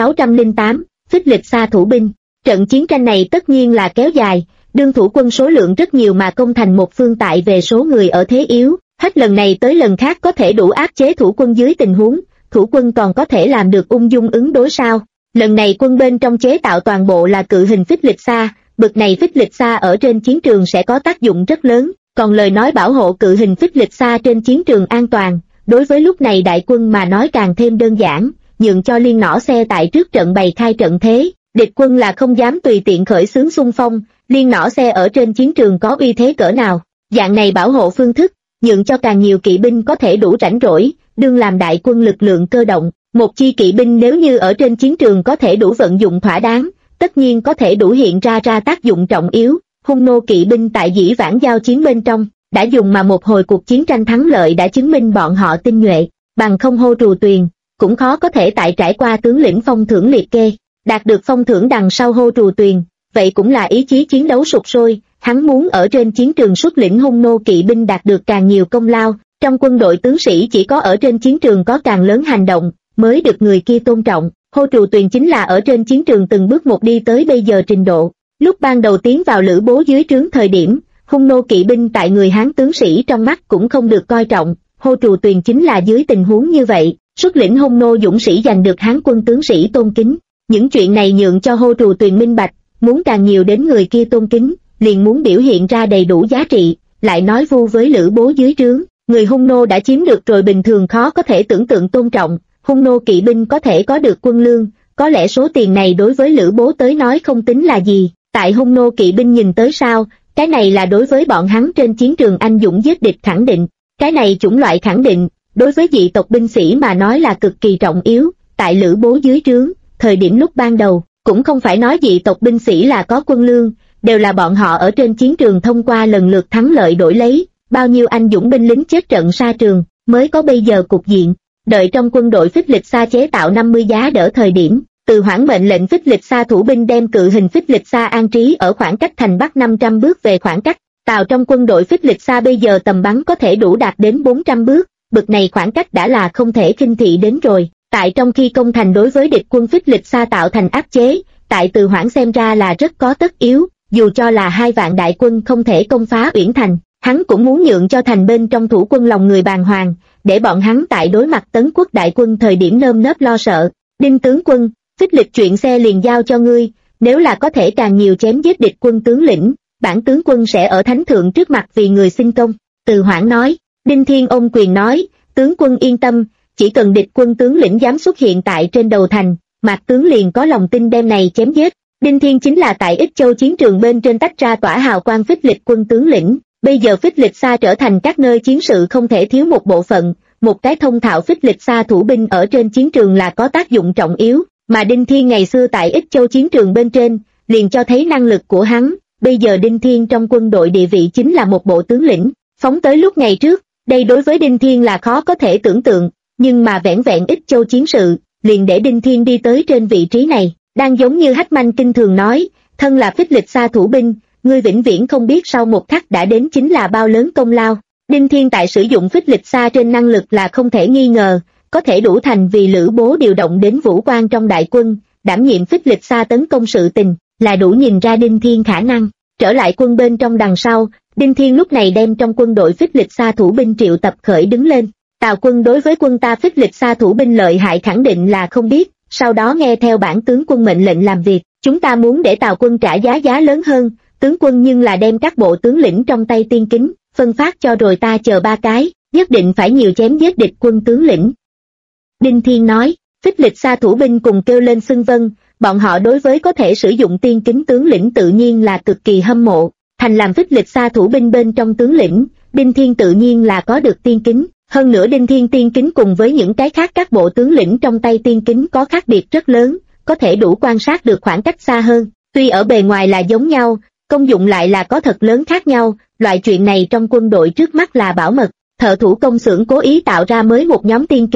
2608, phích lịch xa thủ binh. Trận chiến tranh này tất nhiên là kéo dài, đương thủ quân số lượng rất nhiều mà công thành một phương tại về số người ở thế yếu, hết lần này tới lần khác có thể đủ áp chế thủ quân dưới tình huống, thủ quân còn có thể làm được ung dung ứng đối sao? Lần này quân bên trong chế tạo toàn bộ là cự hình phích lịch xa, bực này phích lịch xa ở trên chiến trường sẽ có tác dụng rất lớn, còn lời nói bảo hộ cự hình phích lịch xa trên chiến trường an toàn, đối với lúc này đại quân mà nói càng thêm đơn giản, nhượng cho liên nỏ xe tại trước trận bày khai trận thế, địch quân là không dám tùy tiện khởi xướng xung phong, liên nỏ xe ở trên chiến trường có uy thế cỡ nào, dạng này bảo hộ phương thức, nhượng cho càng nhiều kỵ binh có thể đủ rảnh rỗi, đương làm đại quân lực lượng cơ động, một chi kỵ binh nếu như ở trên chiến trường có thể đủ vận dụng thỏa đáng, tất nhiên có thể đủ hiện ra tác dụng trọng yếu. Hung nô kỵ binh tại dĩ vãng giao chiến bên trong, đã dùng mà một hồi cuộc chiến tranh thắng lợi đã chứng minh bọn họ tinh nhuệ, bằng không Hô Trù Tuyền, cũng khó có thể tại trải qua tướng lĩnh phong thưởng liệt kê, đạt được phong thưởng đằng sau Hô Trù Tuyền, vậy cũng là ý chí chiến đấu sục sôi, hắn muốn ở trên chiến trường xuất lĩnh hung nô kỵ binh đạt được càng nhiều công lao, trong quân đội tướng sĩ chỉ có ở trên chiến trường có càng lớn hành động, mới được người kia tôn trọng. Hô Trù Tuyền chính là ở trên chiến trường từng bước một đi tới bây giờ trình độ. Lúc ban đầu tiến vào Lữ Bố dưới trướng thời điểm, hung nô kỵ binh tại người Hán tướng sĩ trong mắt cũng không được coi trọng, Hô Trù Tuyền chính là dưới tình huống như vậy, xuất lĩnh hung nô dũng sĩ giành được Hán quân tướng sĩ tôn kính. Những chuyện này nhượng cho Hô Trù Tuyền minh bạch, muốn càng nhiều đến người kia tôn kính, liền muốn biểu hiện ra đầy đủ giá trị, lại nói vu với Lữ Bố dưới trướng, người hung nô đã chiếm được rồi bình thường khó có thể tưởng tượng tôn trọng, hung nô kỵ binh có thể có được quân lương, có lẽ số tiền này đối với Lữ Bố tới nói không tính là gì, tại hung nô kỵ binh nhìn tới sao, cái này là đối với bọn hắn trên chiến trường anh dũng giết địch khẳng định, cái này chủng loại khẳng định, đối với dị tộc binh sĩ mà nói là cực kỳ trọng yếu, tại Lữ Bố dưới trướng, thời điểm lúc ban đầu, cũng không phải nói dị tộc binh sĩ là có quân lương, đều là bọn họ ở trên chiến trường thông qua lần lượt thắng lợi đổi lấy, bao nhiêu anh dũng binh lính chết trận sa trường, mới có bây giờ cục diện. Đợi trong quân đội phích lịch xa chế tạo 50 giá đỡ thời điểm, Từ Hoãn mệnh lệnh phích lịch xa thủ binh đem cự hình phích lịch xa an trí ở khoảng cách thành Bắc 500 bước về khoảng cách, tàu trong quân đội phích lịch xa bây giờ tầm bắn có thể đủ đạt đến 400 bước, bực này khoảng cách đã là không thể khinh thị đến rồi. Tại trong khi công thành đối với địch quân phích lịch xa tạo thành áp chế, tại Từ Hoãn xem ra là rất có tất yếu, dù cho là 2 vạn đại quân không thể công phá Uyển Thành, hắn cũng muốn nhượng cho thành bên trong thủ quân lòng người bàng hoàng, để bọn hắn tại đối mặt Tấn Quốc đại quân thời điểm nơm nớp lo sợ. Đinh tướng quân, phích lịch chuyện xe liền giao cho ngươi, nếu là có thể càng nhiều chém giết địch quân tướng lĩnh, bản tướng quân sẽ ở thánh thượng trước mặt vì người xin công. Từ Hoãn nói. Đinh Thiên ôm quyền nói, tướng quân yên tâm, chỉ cần địch quân tướng lĩnh dám xuất hiện tại trên đầu thành, Mạc tướng liền có lòng tin đem này chém giết. Đinh Thiên chính là tại Ích Châu chiến trường bên trên tách ra tỏa hào quang phích lịch quân tướng lĩnh, bây giờ phích lịch xa trở thành các nơi chiến sự không thể thiếu một bộ phận, một cái thông thạo phích lịch xa thủ binh ở trên chiến trường là có tác dụng trọng yếu, mà Đinh Thiên ngày xưa tại Ích Châu chiến trường bên trên, liền cho thấy năng lực của hắn, bây giờ Đinh Thiên trong quân đội địa vị chính là một bộ tướng lĩnh, phóng tới lúc ngày trước, đây đối với Đinh Thiên là khó có thể tưởng tượng, nhưng mà vẻn vẹn Ích Châu chiến sự, liền để Đinh Thiên đi tới trên vị trí này, đang giống như Hách Manh kinh thường nói, thân là phích lịch xa thủ binh, ngươi vĩnh viễn không biết sau một khắc đã đến chính là bao lớn công lao. Đinh Thiên tại sử dụng phích lịch xa trên năng lực là không thể nghi ngờ, có thể đủ thành vì Lữ Bố điều động đến vũ quan trong đại quân, đảm nhiệm phích lịch xa tấn công sự tình, là đủ nhìn ra Đinh Thiên khả năng. Trở lại quân bên trong đằng sau, Đinh Thiên lúc này đem trong quân đội phích lịch xa thủ binh triệu tập khởi đứng lên. Tào quân đối với quân ta phích lịch xa thủ binh lợi hại khẳng định là không biết, sau đó nghe theo bản tướng quân mệnh lệnh làm việc, chúng ta muốn để Tào quân trả giá lớn hơn, tướng quân nhưng là đem các bộ tướng lĩnh trong tay tiên kính, phân phát cho rồi ta chờ 3 cái, nhất định phải nhiều chém giết địch quân tướng lĩnh. Đinh Thiên nói, phích lịch xa thủ binh cùng kêu lên xưng vâng, bọn họ đối với có thể sử dụng tiên kính tướng lĩnh tự nhiên là cực kỳ hâm mộ, thành làm phích lịch xa thủ binh bên trong tướng lĩnh, Đinh Thiên tự nhiên là có được tiên kính, hơn nữa Đinh Thiên tiên kính cùng với những cái khác các bộ tướng lĩnh trong tay tiên kính có khác biệt rất lớn, có thể đủ quan sát được khoảng cách xa hơn, tuy ở bề ngoài là giống nhau, công dụng lại là có thật lớn khác nhau, loại chuyện này trong quân đội trước mắt là bảo mật, thợ thủ công xưởng cố ý tạo ra mới một nhóm tiên kính,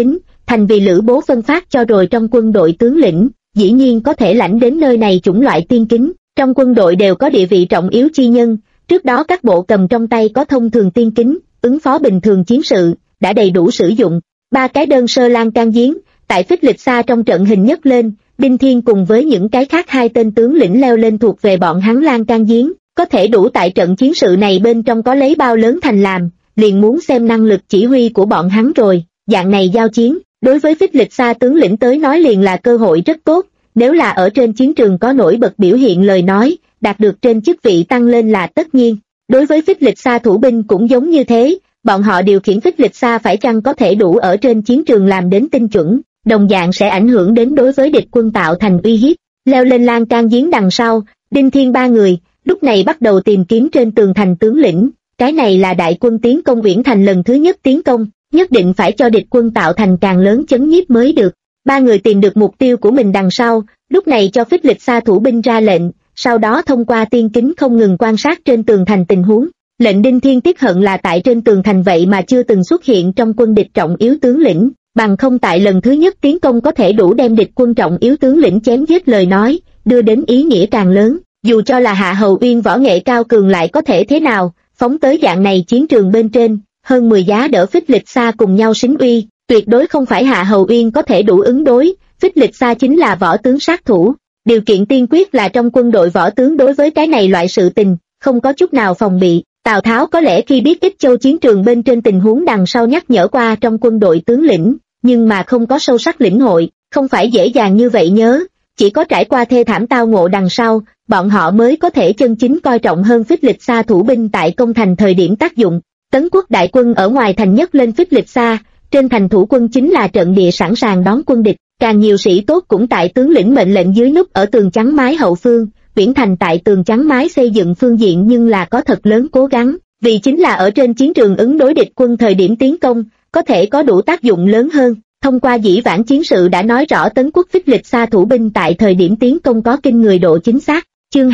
thành vì Lữ Bố phân phát cho rồi trong quân đội tướng lĩnh, dĩ nhiên có thể lãnh đến nơi này chủng loại tiên kính, trong quân đội đều có địa vị trọng yếu chi nhân, trước đó các bộ cầm trong tay có thông thường tiên kính, ứng phó bình thường chiến sự, đã đầy đủ sử dụng. Ba cái đơn sơ lan can giếng, tại Phích Lịch Sa trong trận hình nhất lên, Đinh Thiên cùng với những cái khác hai tên tướng lĩnh leo lên thuộc về bọn hắn lan can giếng, có thể đủ tại trận chiến sự này bên trong có lấy bao lớn thành làm, liền muốn xem năng lực chỉ huy của bọn hắn rồi, dạng này giao chiến, đối với Phích Lịch Sa tướng lĩnh tới nói liền là cơ hội rất tốt, nếu là ở trên chiến trường có nổi bật biểu hiện lời nói, đạt được trên chức vị tăng lên là tất nhiên. Đối với Phích Lịch Sa thủ binh cũng giống như thế, bọn họ điều khiển Phích Lịch Sa phải chăng có thể đủ ở trên chiến trường làm đến tinh chuẩn, đồng dạng sẽ ảnh hưởng đến đối với địch quân tạo thành uy hiếp. Leo lên lan can giếng đằng sau, Đinh Thiên ba người, lúc này bắt đầu tìm kiếm trên tường thành tướng lĩnh, cái này là đại quân tiến công Uyển Thành lần thứ nhất tiến công, nhất định phải cho địch quân tạo thành càng lớn chấn nhiếp mới được. Ba người tìm được mục tiêu của mình đằng sau, lúc này cho Phích Lịch Sa thủ binh ra lệnh, sau đó thông qua tiên kính không ngừng quan sát trên tường thành tình huống. Lệnh Đinh Thiên tiếc hận là tại trên tường thành vậy mà chưa từng xuất hiện trong quân địch trọng yếu tướng lĩnh, bằng không tại lần thứ nhất tiến công có thể đủ đem địch quân trọng yếu tướng lĩnh chém giết lời nói, đưa đến ý nghĩa càng lớn. Dù cho là Hạ Hầu Uyên võ nghệ cao cường lại có thể thế nào, phóng tới dạng này chiến trường bên trên, hơn 10 giá đỡ Phích Lịch Sa cùng nhau xính uy, tuyệt đối không phải Hạ Hầu Uyên có thể đủ ứng đối. Phích Lịch Sa chính là võ tướng sát thủ, điều kiện tiên quyết là trong quân đội võ tướng đối với cái này loại sự tình, không có chút nào phòng bị. Tào Tháo có lẽ khi biết Ích Châu chiến trường bên trên tình huống đằng sau nhắc nhở qua trong quân đội tướng lĩnh, nhưng mà không có sâu sắc lĩnh hội, không phải dễ dàng như vậy nhớ, chỉ có trải qua thê thảm tao ngộ đằng sau, bọn họ mới có thể chân chính coi trọng hơn Phích Lịch Sa thủ binh tại công thành thời điểm tác dụng. Tấn quốc đại quân ở ngoài thành nhất lên Phích Lịch Sa, trên thành thủ quân chính là trận địa sẵn sàng đón quân địch, càng nhiều sĩ tốt cũng tại tướng lĩnh mệnh lệnh dưới núp ở tường chắn mái hậu phương. Uyển Thành tại tường chắn mái xây dựng phương diện nhưng là có thật lớn cố gắng, vì chính là ở trên chiến trường ứng đối địch quân thời điểm tiến công, có thể có đủ tác dụng lớn hơn. Thông qua dĩ vãng chiến sự đã nói rõ Tấn quốc Phích Lịch Sa thủ binh tại thời điểm tiến công có kinh người độ chính xác. Chương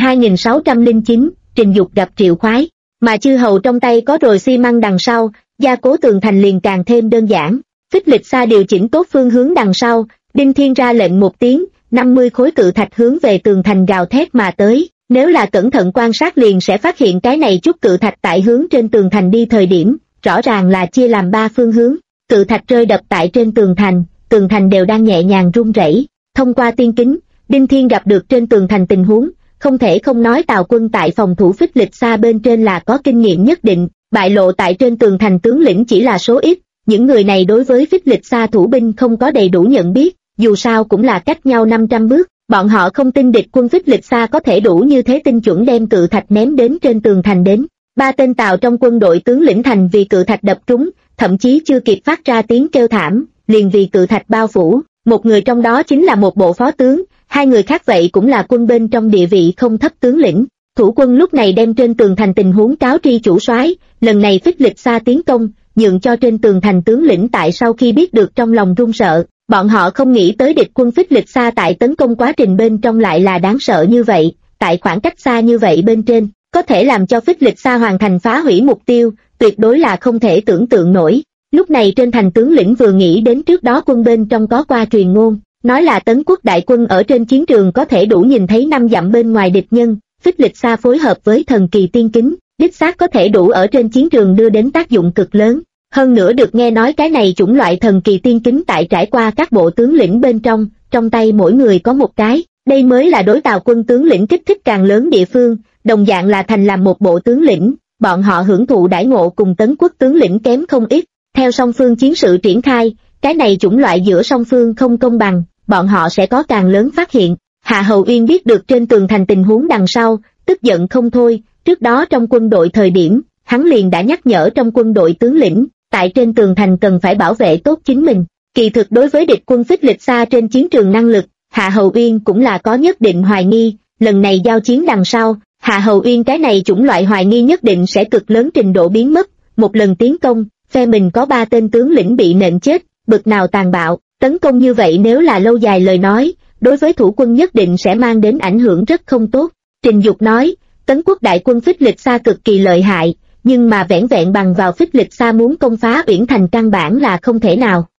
2609, Trình Dục gặp Triệu Khoái, mà chư hầu trong tay có rồi xi măng đằng sau, gia cố tường thành liền càng thêm đơn giản. Phích Lịch Sa điều chỉnh tốt phương hướng đằng sau, Đinh Thiên ra lệnh một tiếng, 50 khối cự thạch hướng về tường thành gào thét mà tới, nếu là cẩn thận quan sát liền sẽ phát hiện cái này chút cự thạch tại hướng trên tường thành đi thời điểm, rõ ràng là chia làm 3 phương hướng, cự thạch rơi đập tại trên tường thành đều đang nhẹ nhàng rung rẩy. Thông qua tiên kính, Đinh Thiên gặp được trên tường thành tình huống, không thể không nói Tào quân tại phòng thủ Phích Lịch Sa bên trên là có kinh nghiệm nhất định, bại lộ tại trên tường thành tướng lĩnh chỉ là số ít, những người này đối với Phích Lịch Sa thủ binh không có đầy đủ nhận biết. Dù sao cũng là cách nhau 500 bước, bọn họ không tin địch quân Phích Lịch Sa có thể đủ như thế tinh chuẩn đem cự thạch ném đến trên tường thành đến. 3 tên Tào trong quân đội tướng lĩnh thành vì cự thạch đập trúng, thậm chí chưa kịp phát ra tiếng kêu thảm, liền vì cự thạch bao phủ. Một người trong đó chính là một bộ phó tướng, 2 người khác vậy cũng là quân bên trong địa vị không thấp tướng lĩnh. Thủ quân lúc này đem trên tường thành tình huống cáo tri chủ soái, lần này Phích Lịch Sa tiến công, nhượng cho trên tường thành tướng lĩnh tại sau khi biết được trong lòng run sợ. Bọn họ không nghĩ tới địch quân Phích Lịch Sa tại tấn công quá trình bên trong lại là đáng sợ như vậy, tại khoảng cách xa như vậy bên trên, có thể làm cho Phích Lịch Sa hoàn thành phá hủy mục tiêu, tuyệt đối là không thể tưởng tượng nổi. Lúc này trên thành tướng lĩnh vừa nghĩ đến trước đó quân bên trong có qua truyền ngôn, nói là Tấn quốc đại quân ở trên chiến trường có thể đủ nhìn thấy 5 dặm bên ngoài địch nhân, Phích Lịch Sa phối hợp với thần kỳ tiên kính, đích xác có thể đủ ở trên chiến trường đưa đến tác dụng cực lớn. Hơn nữa được nghe nói cái này chủng loại thần kỳ tiên kính tại trải qua các bộ tướng lĩnh bên trong tay mỗi người có một cái, đây mới là đối Tào quân tướng lĩnh kích thích càng lớn địa phương, đồng dạng là thành làm một bộ tướng lĩnh, bọn họ hưởng thụ đãi ngộ cùng Tấn quốc tướng lĩnh kém không ít. Theo song phương chiến sự triển khai, cái này chủng loại giữa song phương không công bằng, bọn họ sẽ có càng lớn phát hiện. Hạ Hầu Uyên biết được trên tường thành tình huống đằng sau, tức giận không thôi, trước đó trong quân đội thời điểm, hắn liền đã nhắc nhở trong quân đội tướng lĩnh, tại trên tường thành cần phải bảo vệ tốt chính mình. Kỳ thực đối với địch quân Phích Lịch Sa trên chiến trường năng lực, Hạ Hầu Uyên cũng là có nhất định hoài nghi, lần này giao chiến đằng sau, Hạ Hầu Uyên cái này chủng loại hoài nghi nhất định sẽ cực lớn trình độ biến mất, một lần tiến công, phe mình có 3 tên tướng lĩnh bị nện chết, bực nào tàn bạo, tấn công như vậy nếu là lâu dài lời nói, đối với thủ quân nhất định sẽ mang đến ảnh hưởng rất không tốt. Trình Dục nói, Tấn quốc đại quân Phích Lịch Sa cực kỳ lợi hại, nhưng mà vẻn vẹn bằng vào Phích Lịch Sa muốn công phá Uyển Thành căn bản là không thể nào.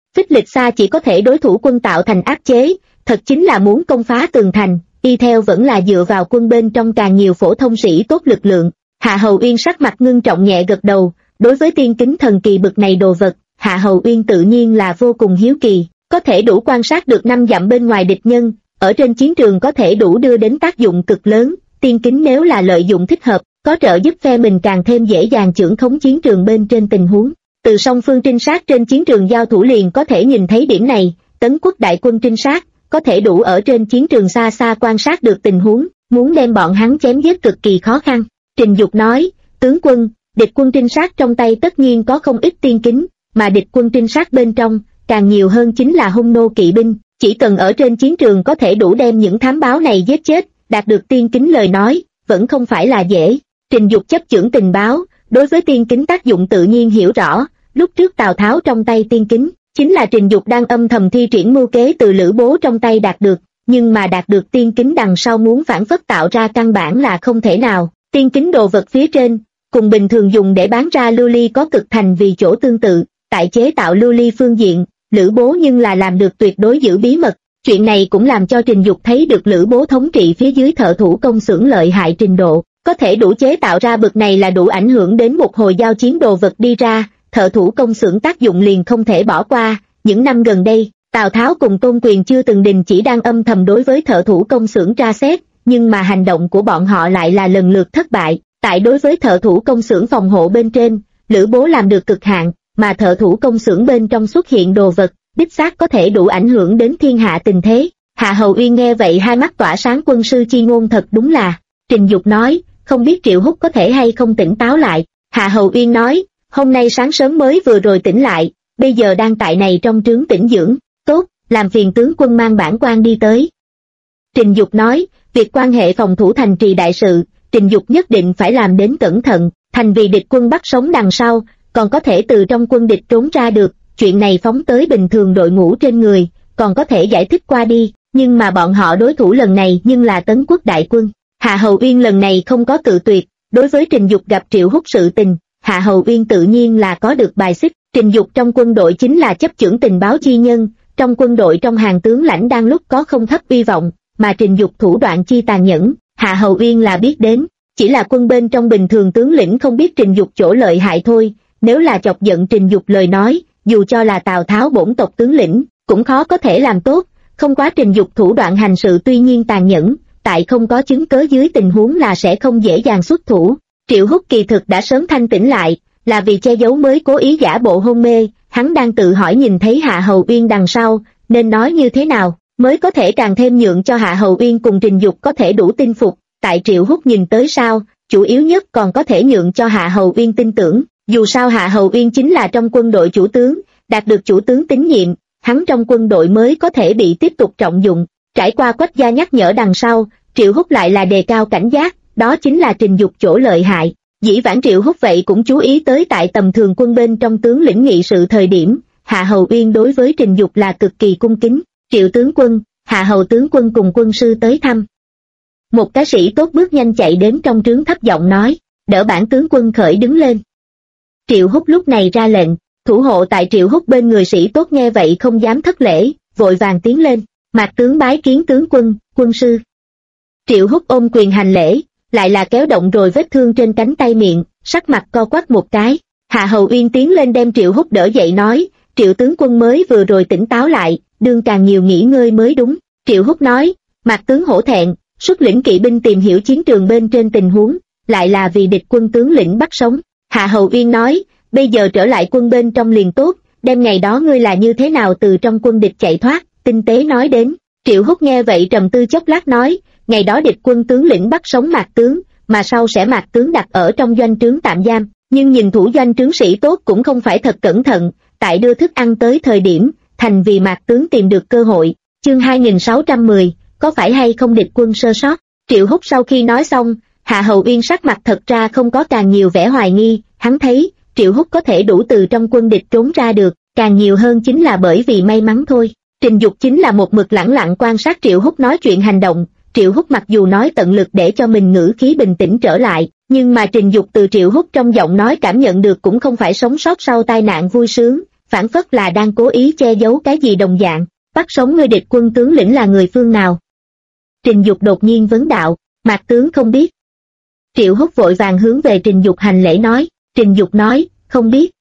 Phích Lịch Sa chỉ có thể đối thủ quân tạo thành áp chế, thật chính là muốn công phá tường thành, y theo vẫn là dựa vào quân bên trong càng nhiều phổ thông sĩ tốt lực lượng. Hạ Hầu Uyên sắc mặt ngưng trọng nhẹ gật đầu, đối với tiên kính thần kỳ bực này đồ vật, Hạ Hầu Uyên tự nhiên là vô cùng hiếu kỳ, có thể đủ quan sát được 5 dặm bên ngoài địch nhân, ở trên chiến trường có thể đủ đưa đến tác dụng cực lớn, tiên kính nếu là lợi dụng thích hợp, có trợ giúp phe mình càng thêm dễ dàng chưởng khống chiến trường bên trên tình huống. Từ song phương trinh sát trên chiến trường giao thủ liền có thể nhìn thấy điểm này, Tấn quốc đại quân trinh sát, có thể đủ ở trên chiến trường xa xa quan sát được tình huống, muốn đem bọn hắn chém giết cực kỳ khó khăn. Trình Dục nói, tướng quân, địch quân trinh sát trong tay tất nhiên có không ít tiên kính, mà địch quân trinh sát bên trong, càng nhiều hơn chính là hung nô kỵ binh, chỉ cần ở trên chiến trường có thể đủ đem những thám báo này giết chết, đạt được tiên kính lời nói, vẫn không phải là dễ. Trình Dục chấp chưởng tình báo, đối với tiên kính tác dụng tự nhiên hiểu rõ, lúc trước Tào Tháo trong tay tiên kính, chính là Trình Dục đang âm thầm thi triển mưu kế từ Lữ Bố trong tay đạt được, nhưng mà đạt được tiên kính đằng sau muốn phản phất tạo ra căn bản là không thể nào. Tiên kính đồ vật phía trên, cùng bình thường dùng để bán ra lưu ly có cực thành vì chỗ tương tự, tại chế tạo lưu ly phương diện, Lữ Bố nhưng là làm được tuyệt đối giữ bí mật. Chuyện này cũng làm cho Trình Dục thấy được Lữ Bố thống trị phía dưới thợ thủ công xưởng lợi hại trình độ, có thể đủ chế tạo ra bực này là đủ ảnh hưởng đến một hồi giao chiến đồ vật đi ra, thợ thủ công xưởng tác dụng liền không thể bỏ qua. Những năm gần đây, Tào Tháo cùng Tôn Quyền chưa từng đình chỉ đang âm thầm đối với thợ thủ công xưởng tra xét, nhưng mà hành động của bọn họ lại là lần lượt thất bại. Tại đối với thợ thủ công xưởng phòng hộ bên trên, Lữ Bố làm được cực hạn, mà thợ thủ công xưởng bên trong xuất hiện đồ vật, đích xác có thể đủ ảnh hưởng đến thiên hạ tình thế. Hạ Hầu Uyên nghe vậy hai mắt tỏa sáng, quân sư chi ngôn thật đúng là. Trình Dục nói, không biết Triệu Húc có thể hay không tỉnh táo lại. Hạ Hầu Uyên nói, hôm nay sáng sớm mới vừa rồi tỉnh lại, bây giờ đang tại này trong trướng tĩnh dưỡng, tốt, làm phiền tướng quân mang bản quan đi tới. Trình Dục nói, việc quan hệ phòng thủ thành trì đại sự, Trình Dục nhất định phải làm đến cẩn thận, thành vì địch quân bắt sống đằng sau, còn có thể từ trong quân địch trốn ra được, chuyện này phóng tới bình thường đội ngũ trên người, còn có thể giải thích qua đi, nhưng mà bọn họ đối thủ lần này nhưng là Tấn quốc đại quân. Hạ Hầu Uyên lần này không có cự tuyệt, đối với Trình Dục gặp Triệu Húc sự tình, Hạ Hầu Uyên tự nhiên là có được bài xích. Trình Dục trong quân đội chính là chấp chưởng tình báo chi nhân, trong quân đội trong hàng tướng lãnh đang lúc có không thấp uy vọng, mà Trình Dục thủ đoạn chi tàn nhẫn, Hạ Hầu Uyên là biết đến, chỉ là quân bên trong bình thường tướng lĩnh không biết Trình Dục chỗ lợi hại thôi, nếu là chọc giận Trình Dục lời nói, dù cho là Tào Tháo bổn tộc tướng lĩnh, cũng khó có thể làm tốt. Không quá Trình Dục thủ đoạn hành sự tuy nhiên tàn nhẫn, tại không có chứng cớ dưới tình huống là sẽ không dễ dàng xuất thủ. Triệu Húc kỳ thực đã sớm thanh tỉnh lại, là vì che giấu mới cố ý giả bộ hôn mê, hắn đang tự hỏi nhìn thấy Hạ Hầu Uyên đằng sau, nên nói như thế nào, mới có thể càng thêm nhượng cho Hạ Hầu Uyên cùng Trình Dục có thể đủ tin phục. Tại Triệu Húc nhìn tới sao, chủ yếu nhất còn có thể nhượng cho Hạ Hầu Uyên tin tưởng, dù sao Hạ Hầu Uyên chính là trong quân đội chủ tướng, đạt được chủ tướng tín nhiệm, hắn trong quân đội mới có thể bị tiếp tục trọng dụng. Trải qua Quách gia nhắc nhở đằng sau, Triệu Húc lại là đề cao cảnh giác, đó chính là Trình Dục chỗ lợi hại. Dĩ vãng Triệu Húc vậy cũng chú ý tới tại tầm thường quân bên trong tướng lĩnh nghị sự thời điểm, Hạ Hầu Uyên đối với Trình Dục là cực kỳ cung kính. Triệu tướng quân, Hạ Hầu tướng quân cùng quân sư tới thăm. Một cái sĩ tốt bước nhanh chạy đến trong trướng thấp giọng nói, đỡ bản tướng quân khởi đứng lên. Triệu Húc lúc này ra lệnh, thủ hộ tại Triệu Húc bên người sĩ tốt nghe vậy không dám thất lễ, vội vàng tiến lên, Mạc tướng bái kiến tướng quân, quân sư. Triệu Húc ôm quyền hành lễ, lại là kéo động rồi vết thương trên cánh tay miệng, sắc mặt co quắp một cái. Hạ Hầu Uyên tiến lên đem Triệu Húc đỡ dậy nói, Triệu tướng quân mới vừa rồi tỉnh táo lại, đương càng nhiều nghỉ ngơi mới đúng. Triệu Húc nói, Mạc tướng hổ thẹn, xuất lĩnh kỵ binh tìm hiểu chiến trường bên trên tình huống, lại là vì địch quân tướng lĩnh bắt sống. Hạ Hầu Uyên nói, bây giờ trở lại quân bên trong liền tốt, đem ngày đó ngươi là như thế nào từ trong quân địch chạy thoát, tinh tế nói đến. Triệu Húc nghe vậy trầm tư chốc lát nói, ngày đó địch quân tướng lĩnh bắt sống Mạc tướng, mà sau sẽ Mạc tướng đặt ở trong doanh trướng tạm giam, nhưng nhìn thủ doanh trướng sĩ tốt cũng không phải thật cẩn thận, tại đưa thức ăn tới thời điểm, thành vì Mạc tướng tìm được cơ hội. Chương 2610, có phải hay không địch quân sơ sót? Triệu Húc sau khi nói xong, Hạ Hầu Uyên sắc mặt thật ra không có càng nhiều vẻ hoài nghi, hắn thấy, Triệu Húc có thể đủ từ trong quân địch trốn ra được, càng nhiều hơn chính là bởi vì may mắn thôi. Trình Dục chính là một mực lẳng lặng quan sát Triệu Húc nói chuyện hành động, Triệu Húc mặc dù nói tận lực để cho mình ngữ khí bình tĩnh trở lại, nhưng mà Trình Dục từ Triệu Húc trong giọng nói cảm nhận được cũng không phải sống sót sau tai nạn vui sướng, phản phất là đang cố ý che giấu cái gì đồng dạng. Bắt sống ngươi địch quân tướng lĩnh là người phương nào? Trình Dục đột nhiên vấn đạo. Mạc tướng không biết. Triệu Húc vội vàng hướng về Trình Dục hành lễ nói. Trình Dục nói, không biết.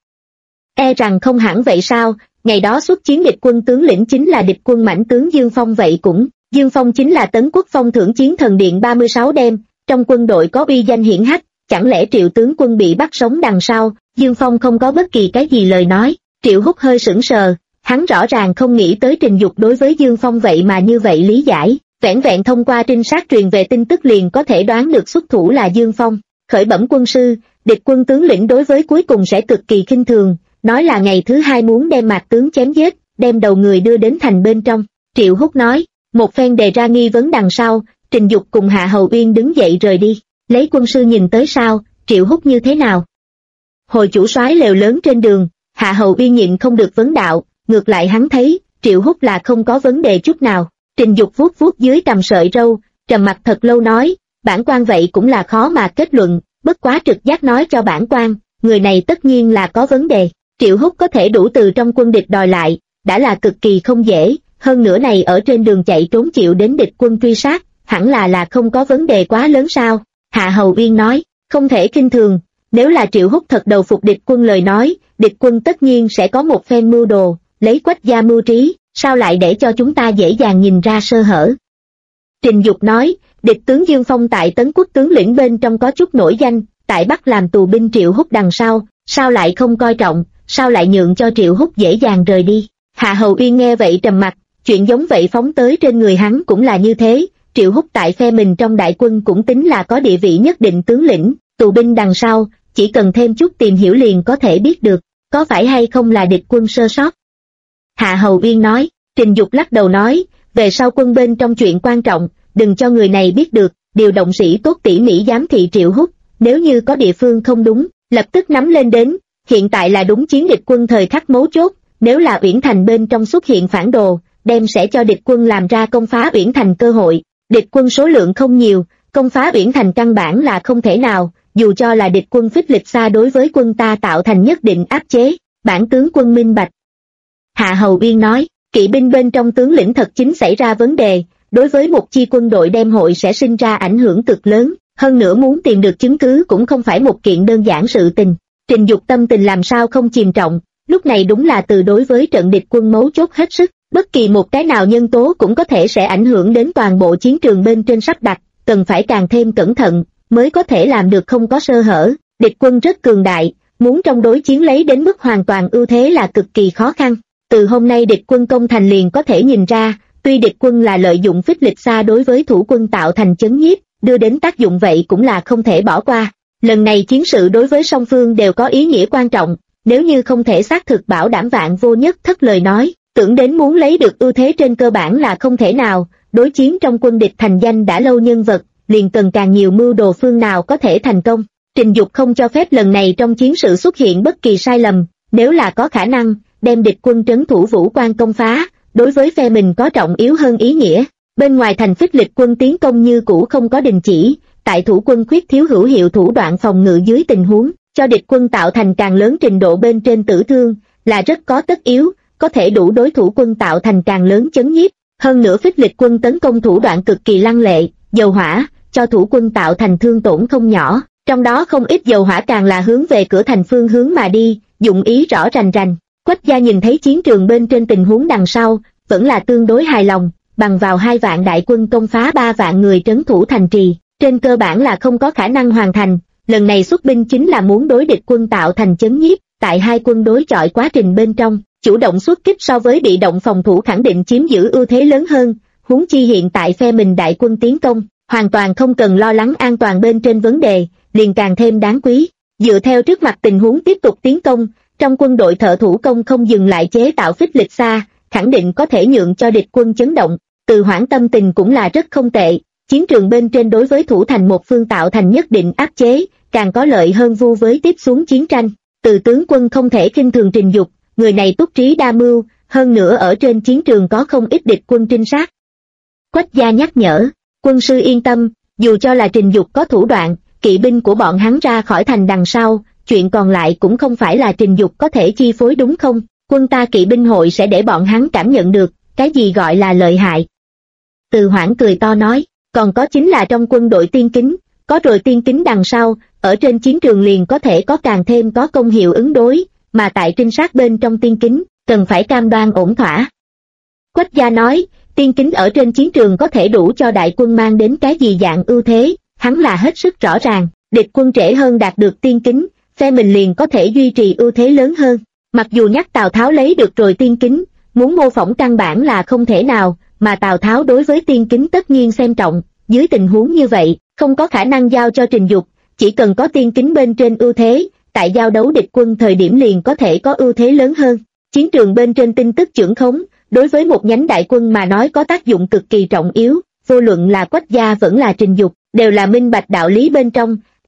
E rằng không hẳn vậy sao, ngày đó xuất chiến địch quân tướng lĩnh chính là địch quân mãnh tướng Dương Phong vậy cũng. Dương Phong chính là Tấn Quốc Phong thưởng chiến thần điện 36 đêm, trong quân đội có uy danh hiển hách, chẳng lẽ Triệu tướng quân bị bắt sống đằng sau? Dương Phong không có bất kỳ cái gì lời nói. Triệu Húc hơi sững sờ, hắn rõ ràng không nghĩ tới Trình Dục đối với Dương Phong vậy mà như vậy lý giải, vẻn vẹn thông qua trinh sát truyền về tin tức liền có thể đoán được xuất thủ là Dương Phong. Khởi bẩm quân sư, địch quân tướng lĩnh đối với cuối cùng sẽ cực kỳ khinh thường, nói là ngày thứ hai muốn đem Mạc tướng chém giết, đem đầu người đưa đến thành bên trong. Triệu Húc nói, một phen đề ra nghi vấn đằng sau, Trình Dục cùng Hạ Hầu Uyên đứng dậy rời đi. Lấy quân sư nhìn tới sao, Triệu Húc như thế nào? Hồi chủ soái lều lớn trên đường, Hạ Hầu Uyên nhịn không được vấn đạo, ngược lại hắn thấy, Triệu Húc là không có vấn đề chút nào. Trình Dục vuốt vuốt dưới cằm sợi râu, trầm mặt thật lâu nói, bản quan vậy cũng là khó mà kết luận, bất quá trực giác nói cho bản quan, người này tất nhiên là có vấn đề. Triệu Húc có thể đủ từ trong quân địch đòi lại, đã là cực kỳ không dễ, hơn nữa này ở trên đường chạy trốn chịu đến địch quân truy sát, hẳn là không có vấn đề quá lớn sao? Hạ Hầu Uyên nói, không thể kinh thường, nếu là Triệu Húc thật đầu phục địch quân lời nói, địch quân tất nhiên sẽ có một phen mưu đồ, lấy Quách gia mưu trí, sao lại để cho chúng ta dễ dàng nhìn ra sơ hở? Trình Dục nói, địch tướng Dương Phong tại Tấn Quốc tướng lĩnh bên trong có chút nổi danh, tại Bắc làm tù binh Triệu Húc đằng sau, sao lại không coi trọng, sao lại nhượng cho Triệu Húc dễ dàng rời đi? Hạ Hầu Uyên nghe vậy trầm mặt, chuyện giống vậy phóng tới trên người hắn cũng là như thế, Triệu Húc tại phe mình trong đại quân cũng tính là có địa vị nhất định tướng lĩnh, tù binh đằng sau, chỉ cần thêm chút tìm hiểu liền có thể biết được, có phải hay không là địch quân sơ sót? Hạ Hầu Uyên nói. Trình Dục lắc đầu nói, về sau quân bên trong chuyện quan trọng, đừng cho người này biết được, điều động sĩ tốt tỉ mỉ giám thị Triệu Húc, nếu như có địa phương không đúng, lập tức nắm lên đến, hiện tại là đúng chiến địch quân thời khắc mấu chốt, nếu là Uyển Thành bên trong xuất hiện phản đồ, đem sẽ cho địch quân làm ra công phá Uyển Thành cơ hội, địch quân số lượng không nhiều, công phá Uyển Thành căn bản là không thể nào, dù cho là địch quân phích lịch xa đối với quân ta tạo thành nhất định áp chế, bản tướng quân minh bạch. Hạ Hầu Uyên nói, kỵ binh bên trong tướng lĩnh thật chính xảy ra vấn đề, đối với một chi quân đội đem hội sẽ sinh ra ảnh hưởng cực lớn, hơn nữa muốn tìm được chứng cứ cũng không phải một kiện đơn giản sự tình. Trình Dục tâm tình làm sao không chìm trọng, lúc này đúng là từ đối với trận địch quân mấu chốt hết sức, bất kỳ một cái nào nhân tố cũng có thể sẽ ảnh hưởng đến toàn bộ chiến trường bên trên sắp đặt, cần phải càng thêm cẩn thận, mới có thể làm được không có sơ hở. Địch quân rất cường đại, muốn trong đối chiến lấy đến mức hoàn toàn ưu thế là cực kỳ khó khăn. Từ hôm nay địch quân công thành liền có thể nhìn ra, tuy địch quân là lợi dụng phích lịch xa đối với thủ quân tạo thành chấn nhiếp, đưa đến tác dụng vậy cũng là không thể bỏ qua. Lần này chiến sự đối với song phương đều có ý nghĩa quan trọng, nếu như không thể xác thực bảo đảm vạn vô nhất thất lời nói, tưởng đến muốn lấy được ưu thế trên cơ bản là không thể nào, đối chiến trong quân địch thành danh đã lâu nhân vật, liền cần càng nhiều mưu đồ phương nào có thể thành công. Trình Dục không cho phép lần này trong chiến sự xuất hiện bất kỳ sai lầm, nếu là có khả năng, đem địch quân trấn thủ Vũ Quan công phá, đối với phe mình có trọng yếu hơn ý nghĩa. Bên ngoài thành phích lịch quân tiến công như cũ không có đình chỉ, tại thủ quân khuyết thiếu hữu hiệu thủ đoạn phòng ngự dưới tình huống, cho địch quân tạo thành càng lớn trình độ bên trên tử thương, là rất có tất yếu, có thể đủ đối thủ quân tạo thành càng lớn chấn nhiếp. Hơn nữa phích lịch quân tấn công thủ đoạn cực kỳ lăng lệ, dầu hỏa, cho thủ quân tạo thành thương tổn không nhỏ, trong đó không ít dầu hỏa càng là hướng về cửa thành phương hướng mà đi, dụng ý rõ rành rành. Quách gia nhìn thấy chiến trường bên trên tình huống đằng sau, vẫn là tương đối hài lòng, bằng vào 2 vạn đại quân công phá 3 vạn người trấn thủ thành trì, trên cơ bản là không có khả năng hoàn thành, lần này xuất binh chính là muốn đối địch quân tạo thành chấn nhiếp, tại 2 quân đối chọi quá trình bên trong, chủ động xuất kích so với bị động phòng thủ khẳng định chiếm giữ ưu thế lớn hơn, huống chi hiện tại phe mình đại quân tiến công, hoàn toàn không cần lo lắng an toàn bên trên vấn đề, liền càng thêm đáng quý. Dựa theo trước mặt tình huống tiếp tục tiến công, trong quân đội thợ thủ công không dừng lại chế tạo phích lịch xa, khẳng định có thể nhượng cho địch quân chấn động. Từ Hoãn tâm tình cũng là rất không tệ, chiến trường bên trên đối với thủ thành một phương tạo thành nhất định áp chế, càng có lợi hơn vu với tiếp xuống chiến tranh. Từ tướng quân không thể khinh thường Trình Dục, người này túc trí đa mưu, hơn nữa ở trên chiến trường có không ít địch quân trinh sát. Quách gia nhắc nhở, quân sư yên tâm, dù cho là Trình Dục có thủ đoạn, kỵ binh của bọn hắn ra khỏi thành đằng sau, chuyện còn lại cũng không phải là Trình Dục có thể chi phối đúng không? quân ta kỵ binh hội sẽ để bọn hắn cảm nhận được, cái gì gọi là lợi hại. Từ Hoảng cười to nói, còn có chính là trong quân đội tiên kính, có rồi tiên kính đằng sau, ở trên chiến trường liền có thể có càng thêm có công hiệu ứng đối, mà tại trinh sát bên trong tiên kính, cần phải cam đoan ổn thỏa. Quách gia nói, tiên kính ở trên chiến trường có thể đủ cho đại quân mang đến cái gì dạng ưu thế, hắn là hết sức rõ ràng, địch quân trễ hơn đạt được tiên kính, phe mình liền có thể duy trì ưu thế lớn hơn. Mặc dù nhắc Tào Tháo lấy được rồi tiên kính, muốn mô phỏng căn bản là không thể nào, mà Tào Tháo đối với tiên kính tất nhiên xem trọng, dưới tình huống như vậy, không có khả năng giao cho Trình Dục, chỉ cần có tiên kính bên trên ưu thế, tại giao đấu địch quân thời điểm liền có thể có ưu thế lớn hơn. Chiến trường bên trên tin tức chưởng khống, đối với một nhánh đại quân mà nói có tác dụng cực kỳ trọng yếu, vô luận là Quách gia vẫn là Trình Dục, đều là minh bạch đạo lý bên trong,